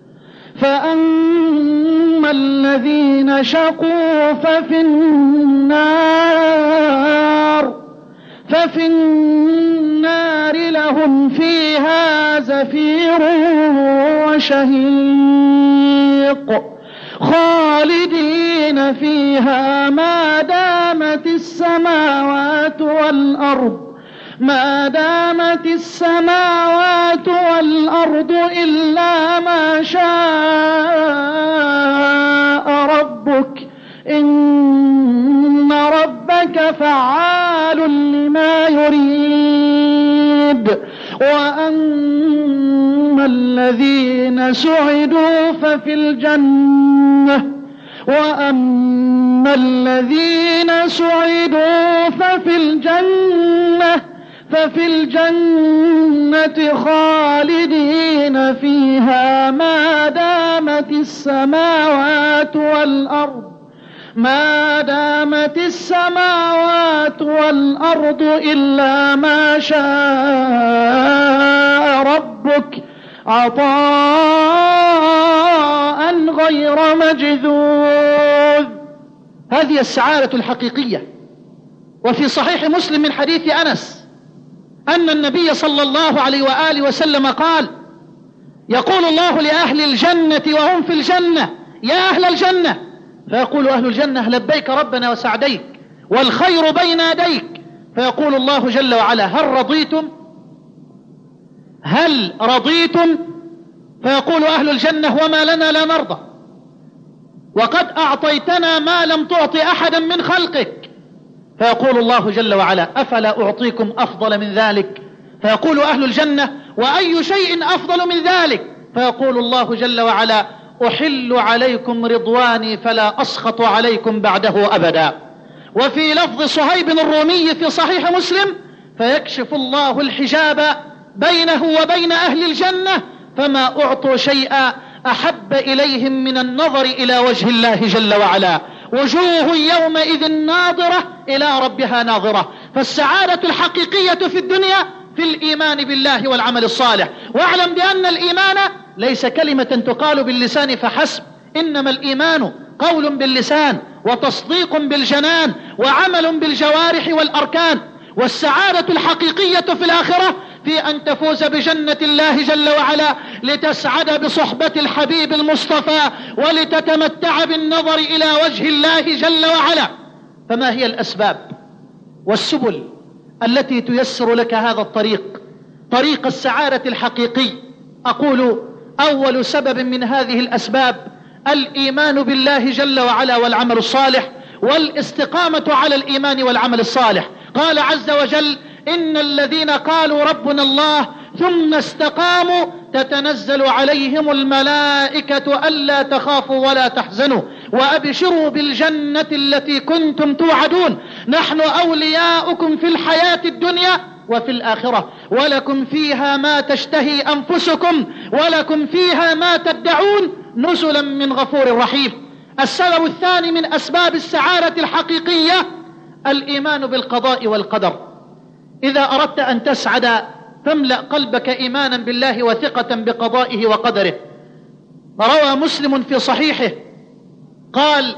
فأما الذين شقوا ففي النار ففي النار لهم فيها زفير وشهيق خالدين فيها ما دامت السماوات والأرض ما دامت السماوات والأرض إلا ما شاء ربك إن ربك فعال لما يريد. وأما الذين سعدوا ففي الجنة وأما الذين سعدوا ففي الجنة ففي الجنة خالدين فيها ما دامت السماوات والأرض ما دامت السماوات والأرض إلا ما شاء ربك عطاء غير مجذوذ. هذه السعادة الحقيقية. وفي صحيح مسلم من حديث أنس أن النبي صلى الله عليه وآله وسلم قال: يقول الله لأهل الجنة وهم في الجنة: يا أهل الجنة، فيقول أهل الجنة: لبيك ربنا وسعديك والخير بين يديك. فيقول الله جل وعلا: هل رضيتم هل رضيتم فيقول أهل الجنة: وما لنا لا نرضى، وقد أعطيتنا ما لم تعط أحدا من خلقك. فيقول الله جل وعلا: أفلا أعطيكم أفضل من ذلك؟ فيقول أهل الجنة: وأي شيء أفضل من ذلك؟ فيقول الله جل وعلا: أحل عليكم رضواني فلا أسخط عليكم بعده أبدا. وفي لفظ صهيب الرومي في صحيح مسلم: فيكشف الله الحجاب بينه وبين أهل الجنة فما أعطوا شيئا أحب إليهم من النظر إلى وجه الله جل وعلا. وجوه يومئذ ناظرة إلى ربها ناظرة. فالسعادة الحقيقية في الدنيا في الإيمان بالله والعمل الصالح. واعلم بأن الإيمان ليس كلمة تقال باللسان فحسب، إنما الإيمان قول باللسان وتصديق بالجنان وعمل بالجوارح والأركان. والسعادة الحقيقية في الآخرة في أن تفوز بجنة الله جل وعلا، لتسعد بصحبة الحبيب المصطفى، ولتتمتع بالنظر إلى وجه الله جل وعلا. فما هي الأسباب والسبل التي تيسر لك هذا الطريق، طريق السعادة الحقيقي؟ أقول أول سبب من هذه الأسباب الإيمان بالله جل وعلا والعمل الصالح، والاستقامة على الإيمان والعمل الصالح. قال عز وجل: إن الذين قالوا ربنا الله ثم استقاموا تتنزل عليهم الملائكة ألا تخافوا ولا تحزنوا وأبشروا بالجنة التي كنتم توعدون، نحن أولياؤكم في الحياة الدنيا وفي الآخرة، ولكم فيها ما تشتهي أنفسكم ولكم فيها ما تدعون نزلا من غفور رحيم. السبب الثاني من أسباب السعادة الحقيقية الإيمان بالقضاء والقدر. إذا أردت أن تسعد فاملأ قلبك إيمانا بالله وثقة بقضائه وقدره. روى مسلم في صحيحه قال: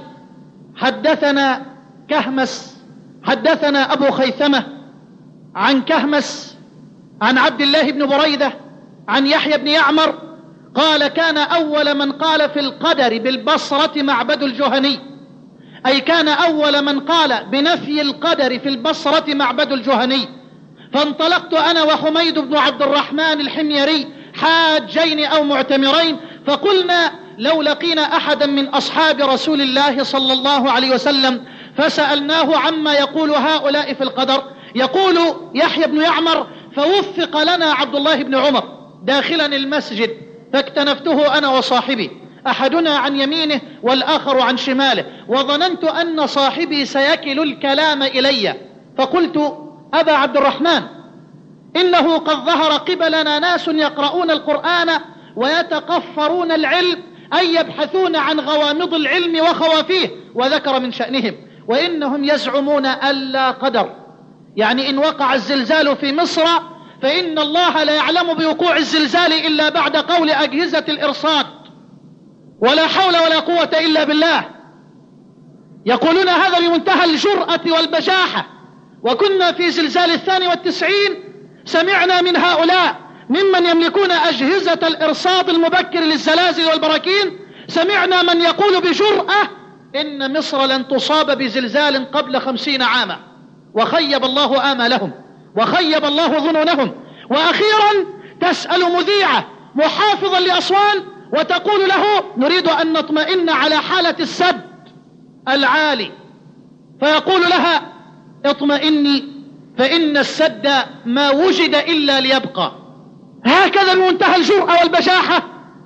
حدثنا كهمس حدثنا أبو خيثمة عن كهمس عن عبد الله بن بريدة عن يحيى بن يعمر قال: كان أول من قال في القدر بالبصرة معبد الجهني، أي كان أول من قال بنفي القدر في البصرة معبد الجهني. فانطلقت أنا وحميد بن عبد الرحمن الحميري حاجين أو معتمرين، فقلنا: لو لقينا أحدا من أصحاب رسول الله صلى الله عليه وسلم فسألناه عما يقول هؤلاء في القدر. يقول يحيى بن يعمر: فوفق لنا عبد الله بن عمر داخلا المسجد، فاكتنفته أنا وصاحبي، أحدنا عن يمينه والآخر عن شماله، وظننت أن صاحبي سيكل الكلام إلي، فقلت: أبا عبد الرحمن، إنه قد ظهر قبلنا ناس يقرؤون القرآن ويتقفرون العلم، أي يبحثون عن غوامض العلم وخوافيه، وذكر من شأنهم: وإنهم يزعمون ألا قدر، يعني إن وقع الزلزال في مصر فإن الله لا يعلم بوقوع الزلزال إلا بعد قول أجهزة الإرصاد، ولا حول ولا قوة إلا بالله. يقولون هذا بمنتهى الجرأة والبجاحة. وكنا في زلزال الثاني والتسعين سمعنا من هؤلاء ممن يملكون أجهزة الإرصاد المبكر للزلازل والبراكين، سمعنا من يقول بجرأة إن مصر لن تصاب بزلزال قبل خمسين عاما، وخيب الله آمالهم وخيب الله ظنونهم. وأخيرا تسأل مذيعة محافظا لأسوان وتقول له: نريد أن نطمئن على حالة السد العالي، فيقول لها: اطمئني فإن السد ما وجد إلا ليبقى. هكذا بمنتهى الجرأة والبجاحة.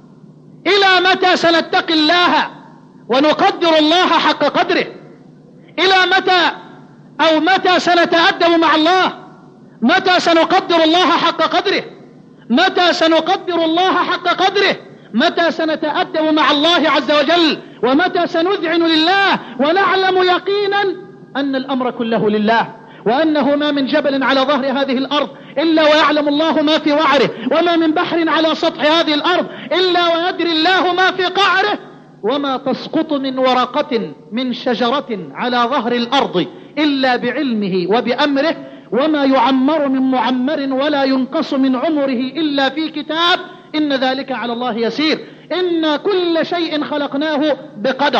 إلى متى سنتقي الله ونقدر الله حق قدره؟ إلى متى أو متى سنتأدب مع الله؟ متى سنقدر الله حق قدره؟ متى سنقدر الله حق قدره؟ متى سنتأدب مع الله عز وجل؟ ومتى سنذعن لله ونعلم يقينا أن الأمر كله لله، وأنه ما من جبل على ظهر هذه الأرض إلا ويعلم الله ما في وعره، وما من بحر على سطح هذه الأرض إلا ويدري الله ما في قعره، وما تسقط من ورقة من شجرة على ظهر الأرض إلا بعلمه وبأمره، وما يعمر من معمر ولا ينقص من عمره إلا في كتاب، إن ذلك على الله يسير. إن كل شيء خلقناه بقدر.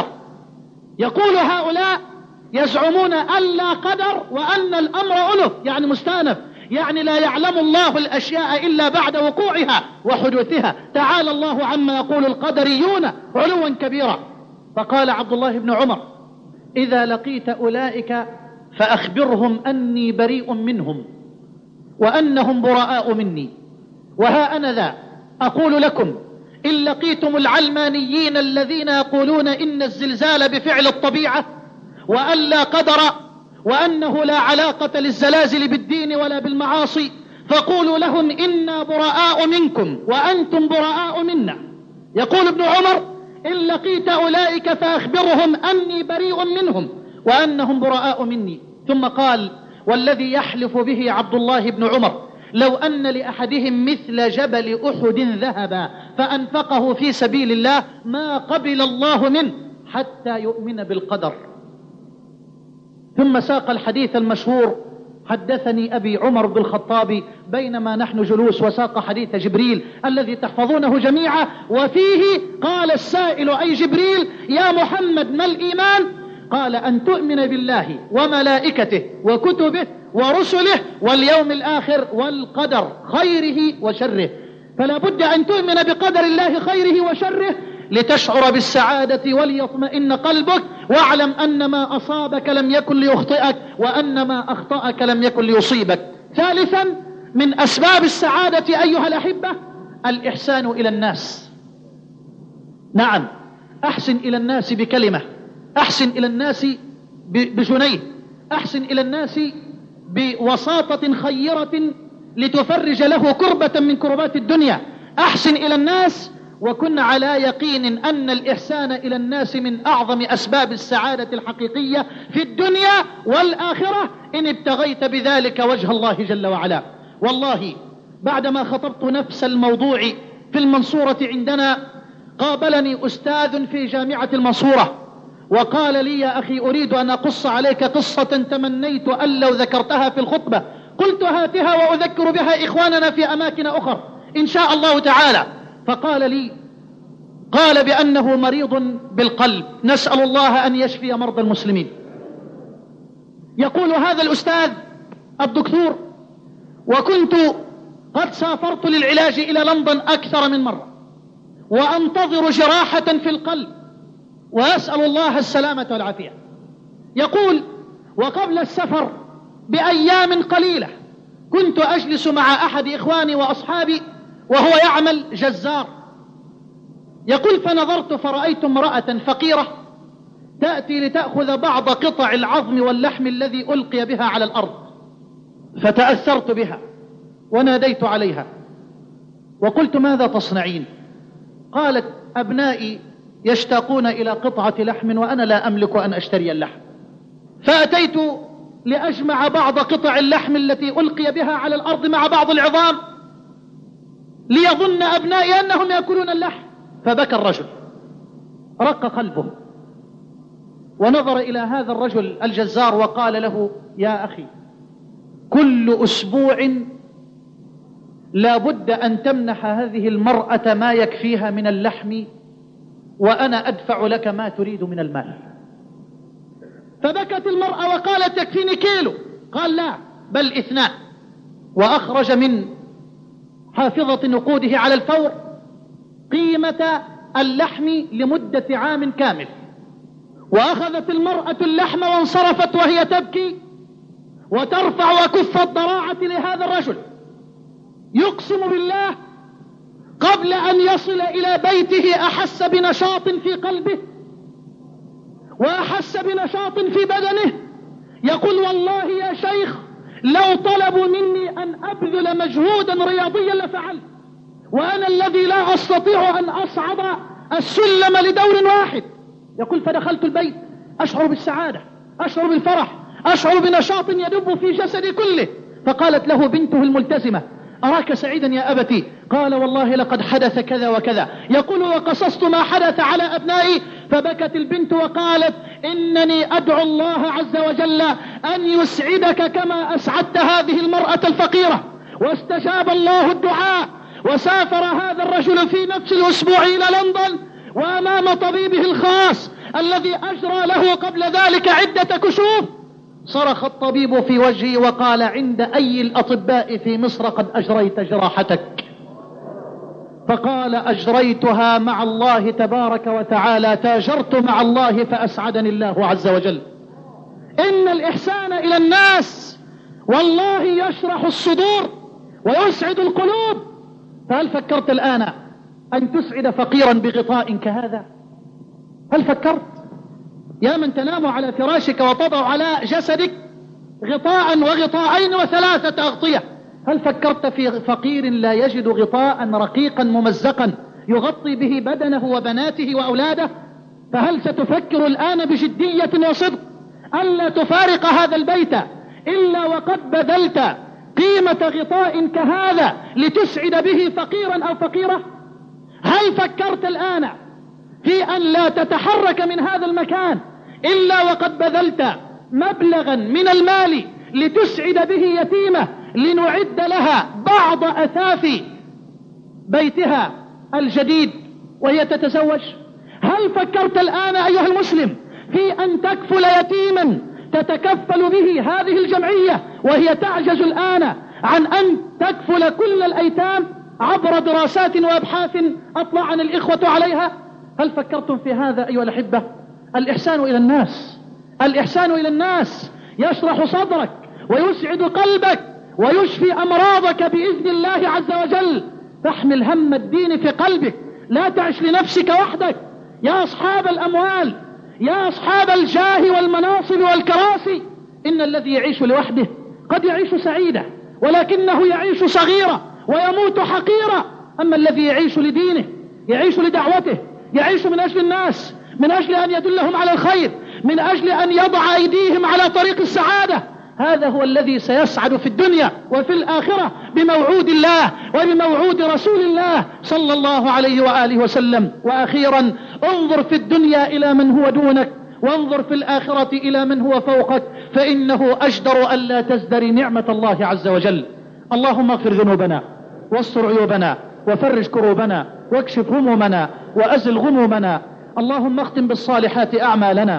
يقول هؤلاء يزعمون ألا قدر وأن الأمر أنف، يعني مستأنف، يعني لا يعلم الله الأشياء إلا بعد وقوعها وحدوثها. تعالى الله عما يقول القدريون علوا كبيرا. فقال عبد الله بن عمر: إذا لقيت أولئك فأخبرهم أني بريء منهم وأنهم براء مني. وها أنا ذا أقول لكم: إن لقيتم العلمانيين الذين يقولون إن الزلزال بفعل الطبيعة وأن لا قدر وأنه لا علاقة للزلازل بالدين ولا بالمعاصي، فقولوا لهم: إنا براء منكم وأنتم براء منا. يقول ابن عمر: إن لقيت أولئك فأخبرهم أني بريء منهم وأنهم براء مني. ثم قال: والذي يحلف به عبد الله بن عمر لو أن لأحدهم مثل جبل أحد ذهبا فأنفقه في سبيل الله ما قبل الله منه حتى يؤمن بالقدر. ثم ساق الحديث المشهور حدثني أبي عمر بن الخطاب بينما نحن جلوس وساق حديث جبريل الذي تحفظونه جميعا، وفيه قال السائل أي جبريل: يا محمد ما الإيمان؟ قال: أن تؤمن بالله وملائكته وكتبه ورسله واليوم الآخر والقدر خيره وشره. فلا بد أن تؤمن بقدر الله خيره وشره لتشعر بالسعادة وليطمئن قلبك، واعلم أن ما أصابك لم يكن ليخطئك وأن ما أخطأك لم يكن ليصيبك. ثالثا من أسباب السعادة أيها الأحبة الإحسان إلى الناس. نعم، أحسن إلى الناس بكلمة، أحسن إلى الناس بجنيه، أحسن إلى الناس بوساطة خيرة لتفرج له كربة من كربات الدنيا. أحسن إلى الناس وكن على يقين أن الإحسان إلى الناس من أعظم أسباب السعادة الحقيقية في الدنيا والآخرة إن ابتغيت بذلك وجه الله جل وعلا. والله بعدما خطبت نفس الموضوع في المنصورة عندنا قابلني أستاذ في جامعة المنصورة وقال لي: يا أخي أريد أن أقص عليك قصة تمنيت أن لو ذكرتها في الخطبة. قلت: هاتها وأذكر بها إخواننا في أماكن أخرى إن شاء الله تعالى. فقال لي، قال بأنه مريض بالقلب، نسأل الله أن يشفي مرضى المسلمين. يقول هذا الأستاذ الدكتور: وكنت قد سافرت للعلاج إلى لندن أكثر من مرة وأنتظر جراحة في القلب وأسأل الله السلامة والعافية. يقول: وقبل السفر بأيام قليلة كنت أجلس مع أحد إخواني وأصحابي وهو يعمل جزار. يقول: فنظرت فرأيت امرأة فقيرة تأتي لتأخذ بعض قطع العظم واللحم الذي ألقي بها على الأرض، فتأثرت بها وناديت عليها وقلت: ماذا تصنعين؟ قالت: أبنائي يشتاقون إلى قطعة لحم وأنا لا أملك أن أشتري اللحم، فأتيت لأجمع بعض قطع اللحم التي ألقي بها على الأرض مع بعض العظام ليظن أبنائي أنهم يأكلون اللحم. فبكى الرجل، رق قلبه ونظر إلى هذا الرجل الجزار وقال له: يا أخي، كل أسبوع لا بد أن تمنح هذه المرأة ما يكفيها من اللحم وأنا أدفع لك ما تريد من المال. فبكت المرأة وقالت: يكفيني كيلو. قال: لا، بل اثنان. وأخرج من حافظة نقوده على الفور قيمة اللحم لمدة عام كامل. وأخذت المرأة اللحم وانصرفت وهي تبكي وترفع وكف الضراعة لهذا الرجل. يقسم بالله قبل أن يصل إلى بيته أحس بنشاط في قلبه وأحس بنشاط في بدنه. يقول: والله يا شيخ لو طلبوا مني أن أبذل مجهودا رياضيا لفعلت، وأنا الذي لا أستطيع أن أصعد السلم لدور واحد. يقول: فدخلت البيت أشعر بالسعادة، أشعر بالفرح، أشعر بنشاط يدب في جسدي كله. فقالت له بنته الملتزمة: أراك سعيدا يا أبتي. قال: والله لقد حدث كذا وكذا. يقول: وقصصت ما حدث على أبنائي. فبكت البنت وقالت: إنني أدعو الله عز وجل أن يسعدك كما أسعدت هذه المرأة الفقيرة. واستجاب الله الدعاء، وسافر هذا الرجل في نفس الأسبوع إلى لندن وأمام طبيبه الخاص الذي أجرى له قبل ذلك عدة كشوف. صرخ الطبيب في وجهه وقال: عند أي الأطباء في مصر قد أجريت جراحتك؟ فقال: أجريتها مع الله تبارك وتعالى، تاجرت مع الله فأسعدني الله عز وجل. إن الإحسان إلى الناس والله يشرح الصدور ويسعد القلوب. فهل فكرت الآن أن تسعد فقيرا بغطاء كهذا؟ هل فكرت يا من تنام على فراشك وتضع على جسدك غطاء وغطاءين وثلاثة أغطية؟ هل فكرت في فقير لا يجد غطاء رقيقا ممزقا يغطي به بدنه وبناته وأولاده؟ فهل ستفكر الآن بجدية وصدق ألا تفارق هذا البيت إلا وقد بذلت قيمة غطاء كهذا لتسعد به فقيرا أو فقيرة؟ هل فكرت الآن في أن لا تتحرك من هذا المكان إلا وقد بذلت مبلغا من المال لتسعد به يتيمة، لنعد لها بعض أثاث بيتها الجديد وهي تتزوج؟ هل فكرت الآن أيها المسلم في أن تكفل يتيما تتكفل به هذه الجمعية وهي تعجز الآن عن أن تكفل كل الأيتام عبر دراسات وأبحاث أطلع عن الإخوة عليها؟ هل فكرتم في هذا أيها الأحبة؟ الإحسان إلى الناس، الإحسان إلى الناس يشرح صدرك ويسعد قلبك ويشفي أمراضك بإذن الله عز وجل. تحمل هم الدين في قلبك، لا تعش لنفسك وحدك. يا أصحاب الأموال، يا أصحاب الجاه والمناصب والكراسي، إن الذي يعيش لوحده قد يعيش سعيدا ولكنه يعيش صغيرا ويموت حقيرا. أما الذي يعيش لدينه، يعيش لدعوته، يعيش من أجل الناس، من أجل أن يدلهم على الخير، من أجل أن يضع أيديهم على طريق السعادة، هذا هو الذي سيسعد في الدنيا وفي الآخرة بموعود الله وبموعود رسول الله صلى الله عليه وآله وسلم. وأخيرا، انظر في الدنيا إلى من هو دونك، وانظر في الآخرة إلى من هو فوقك، فإنه أجدر ألا تزدري نعمة الله عز وجل. اللهم اغفر ذنوبنا واستر عيوبنا وفرج كروبنا واكشف همومنا وأزل غمومنا. اللهم اختم بالصالحات أعمالنا.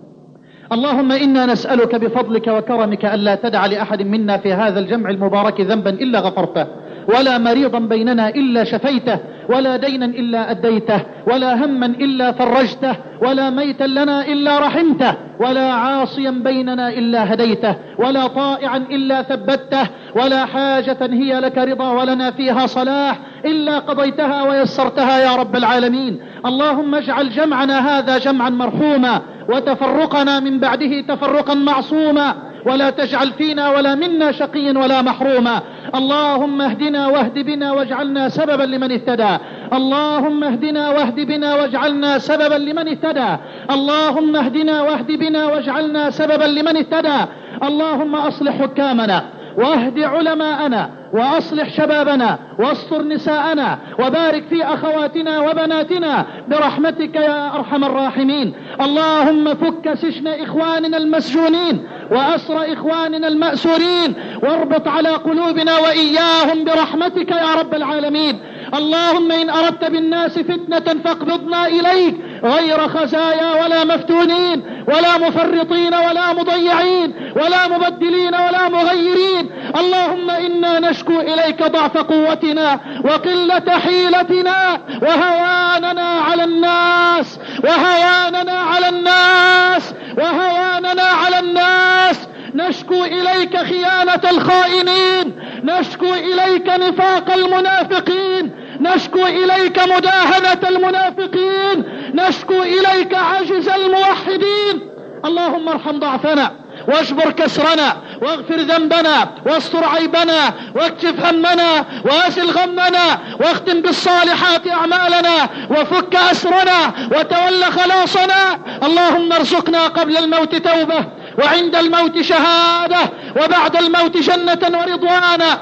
اللهم إنا نسألك بفضلك وكرمك ألا تدع لأحد منا في هذا الجمع المبارك ذنبا إلا غفرته، ولا مريضا بيننا إلا شفيته، ولا دينا إلا أديته، ولا هما إلا فرجته، ولا ميتا لنا إلا رحمته، ولا عاصيا بيننا إلا هديته، ولا طائعا إلا ثبته، ولا حاجة هي لك رضا ولنا فيها صلاح إلا قضيتها ويسرتها يا رب العالمين. اللهم اجعل جمعنا هذا جمعا مرحوما، وتفرقنا من بعده تفرقا معصوما، ولا تجعل فينا ولا منا شقيا ولا محروما. اللهم اهدنا واهد بنا واجعلنا سببا لمن اهتدى. اللهم اهدنا واهد بنا واجعلنا سببا لمن اهتدى. اللهم اهدنا واهد بنا واجعلنا سببا لمن اهتدى. اللهم اصلح حكامنا واهد علماءنا وأصلح شبابنا واستر نساءنا وبارك في أخواتنا وبناتنا برحمتك يا أرحم الراحمين. اللهم فك سجن إخواننا المسجونين وأسر إخواننا المأسورين، واربط على قلوبنا وإياهم برحمتك يا رب العالمين. اللهم إن أردت بالناس فتنة فاقبضنا إليك غير خزايا ولا مفتونين ولا مفرطين ولا مضيعين ولا مبدلين ولا مغيرين. اللهم إنا نشكو إليك ضعف قوتنا وقلة حيلتنا وهواننا على الناس وهواننا على الناس وهواننا على الناس. نشكو إليك خيانة الخائنين، نشكو إليك نفاق المنافقين، نشكو إليك مداهنة المنافقين، نشكو إليك عجز الموحدين. اللهم ارحم ضعفنا واجبر كسرنا واغفر ذنبنا واستر عيبنا واكشف همنا واسل غمنا واختم بالصالحات أعمالنا وفك أسرنا وتول خلاصنا. اللهم ارزقنا قبل الموت توبة وعند الموت شهادة وبعد الموت جنة ورضوانا.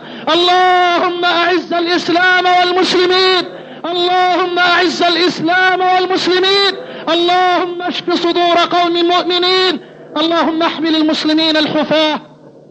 اللهم أعز الإسلام والمسلمين، اللهم أعز الإسلام والمسلمين، اللهم اشف صدور قوم مؤمنين. اللهم احمل المسلمين الحفاة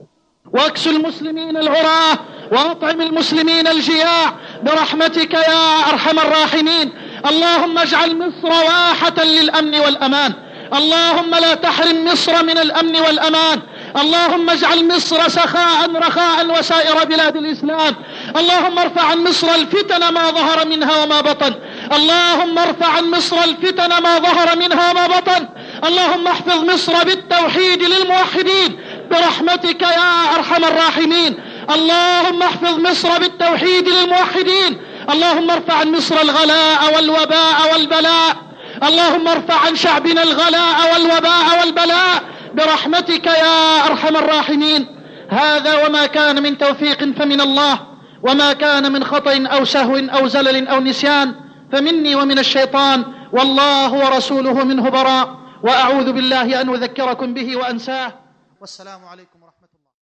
واكس المسلمين العراة واطعم المسلمين الجياع برحمتك يا أرحم الراحمين. اللهم اجعل مصر واحة للأمن والأمان، اللهم لا تحرم مصر من الأمن والأمان. اللهم اجعل مصر سخاء رخاء وسائر بلاد الإسلام. اللهم ارفع عن مصر الفتن ما ظهر منها وما بطن، اللهم ارفع عن مصر الفتن ما ظهر منها وما بطن. اللهم احفظ مصر بالتوحيد للموحدين برحمتك يا أرحم الراحمين. اللهم احفظ مصر بالتوحيد للموحدين. اللهم ارفع عن مصر الغلاء والوباء والبلاء، اللهم ارفع عن شعبنا الغلاء والوباء والبلاء برحمتك يا أرحم الراحمين. هذا وما كان من توفيق فمن الله، وما كان من خطأ أو سهو أو زلل أو نسيان فمني ومن الشيطان، والله ورسوله منه براء. وأعوذ بالله أن أذكركم به وأنساه. والسلام عليكم ورحمة الله.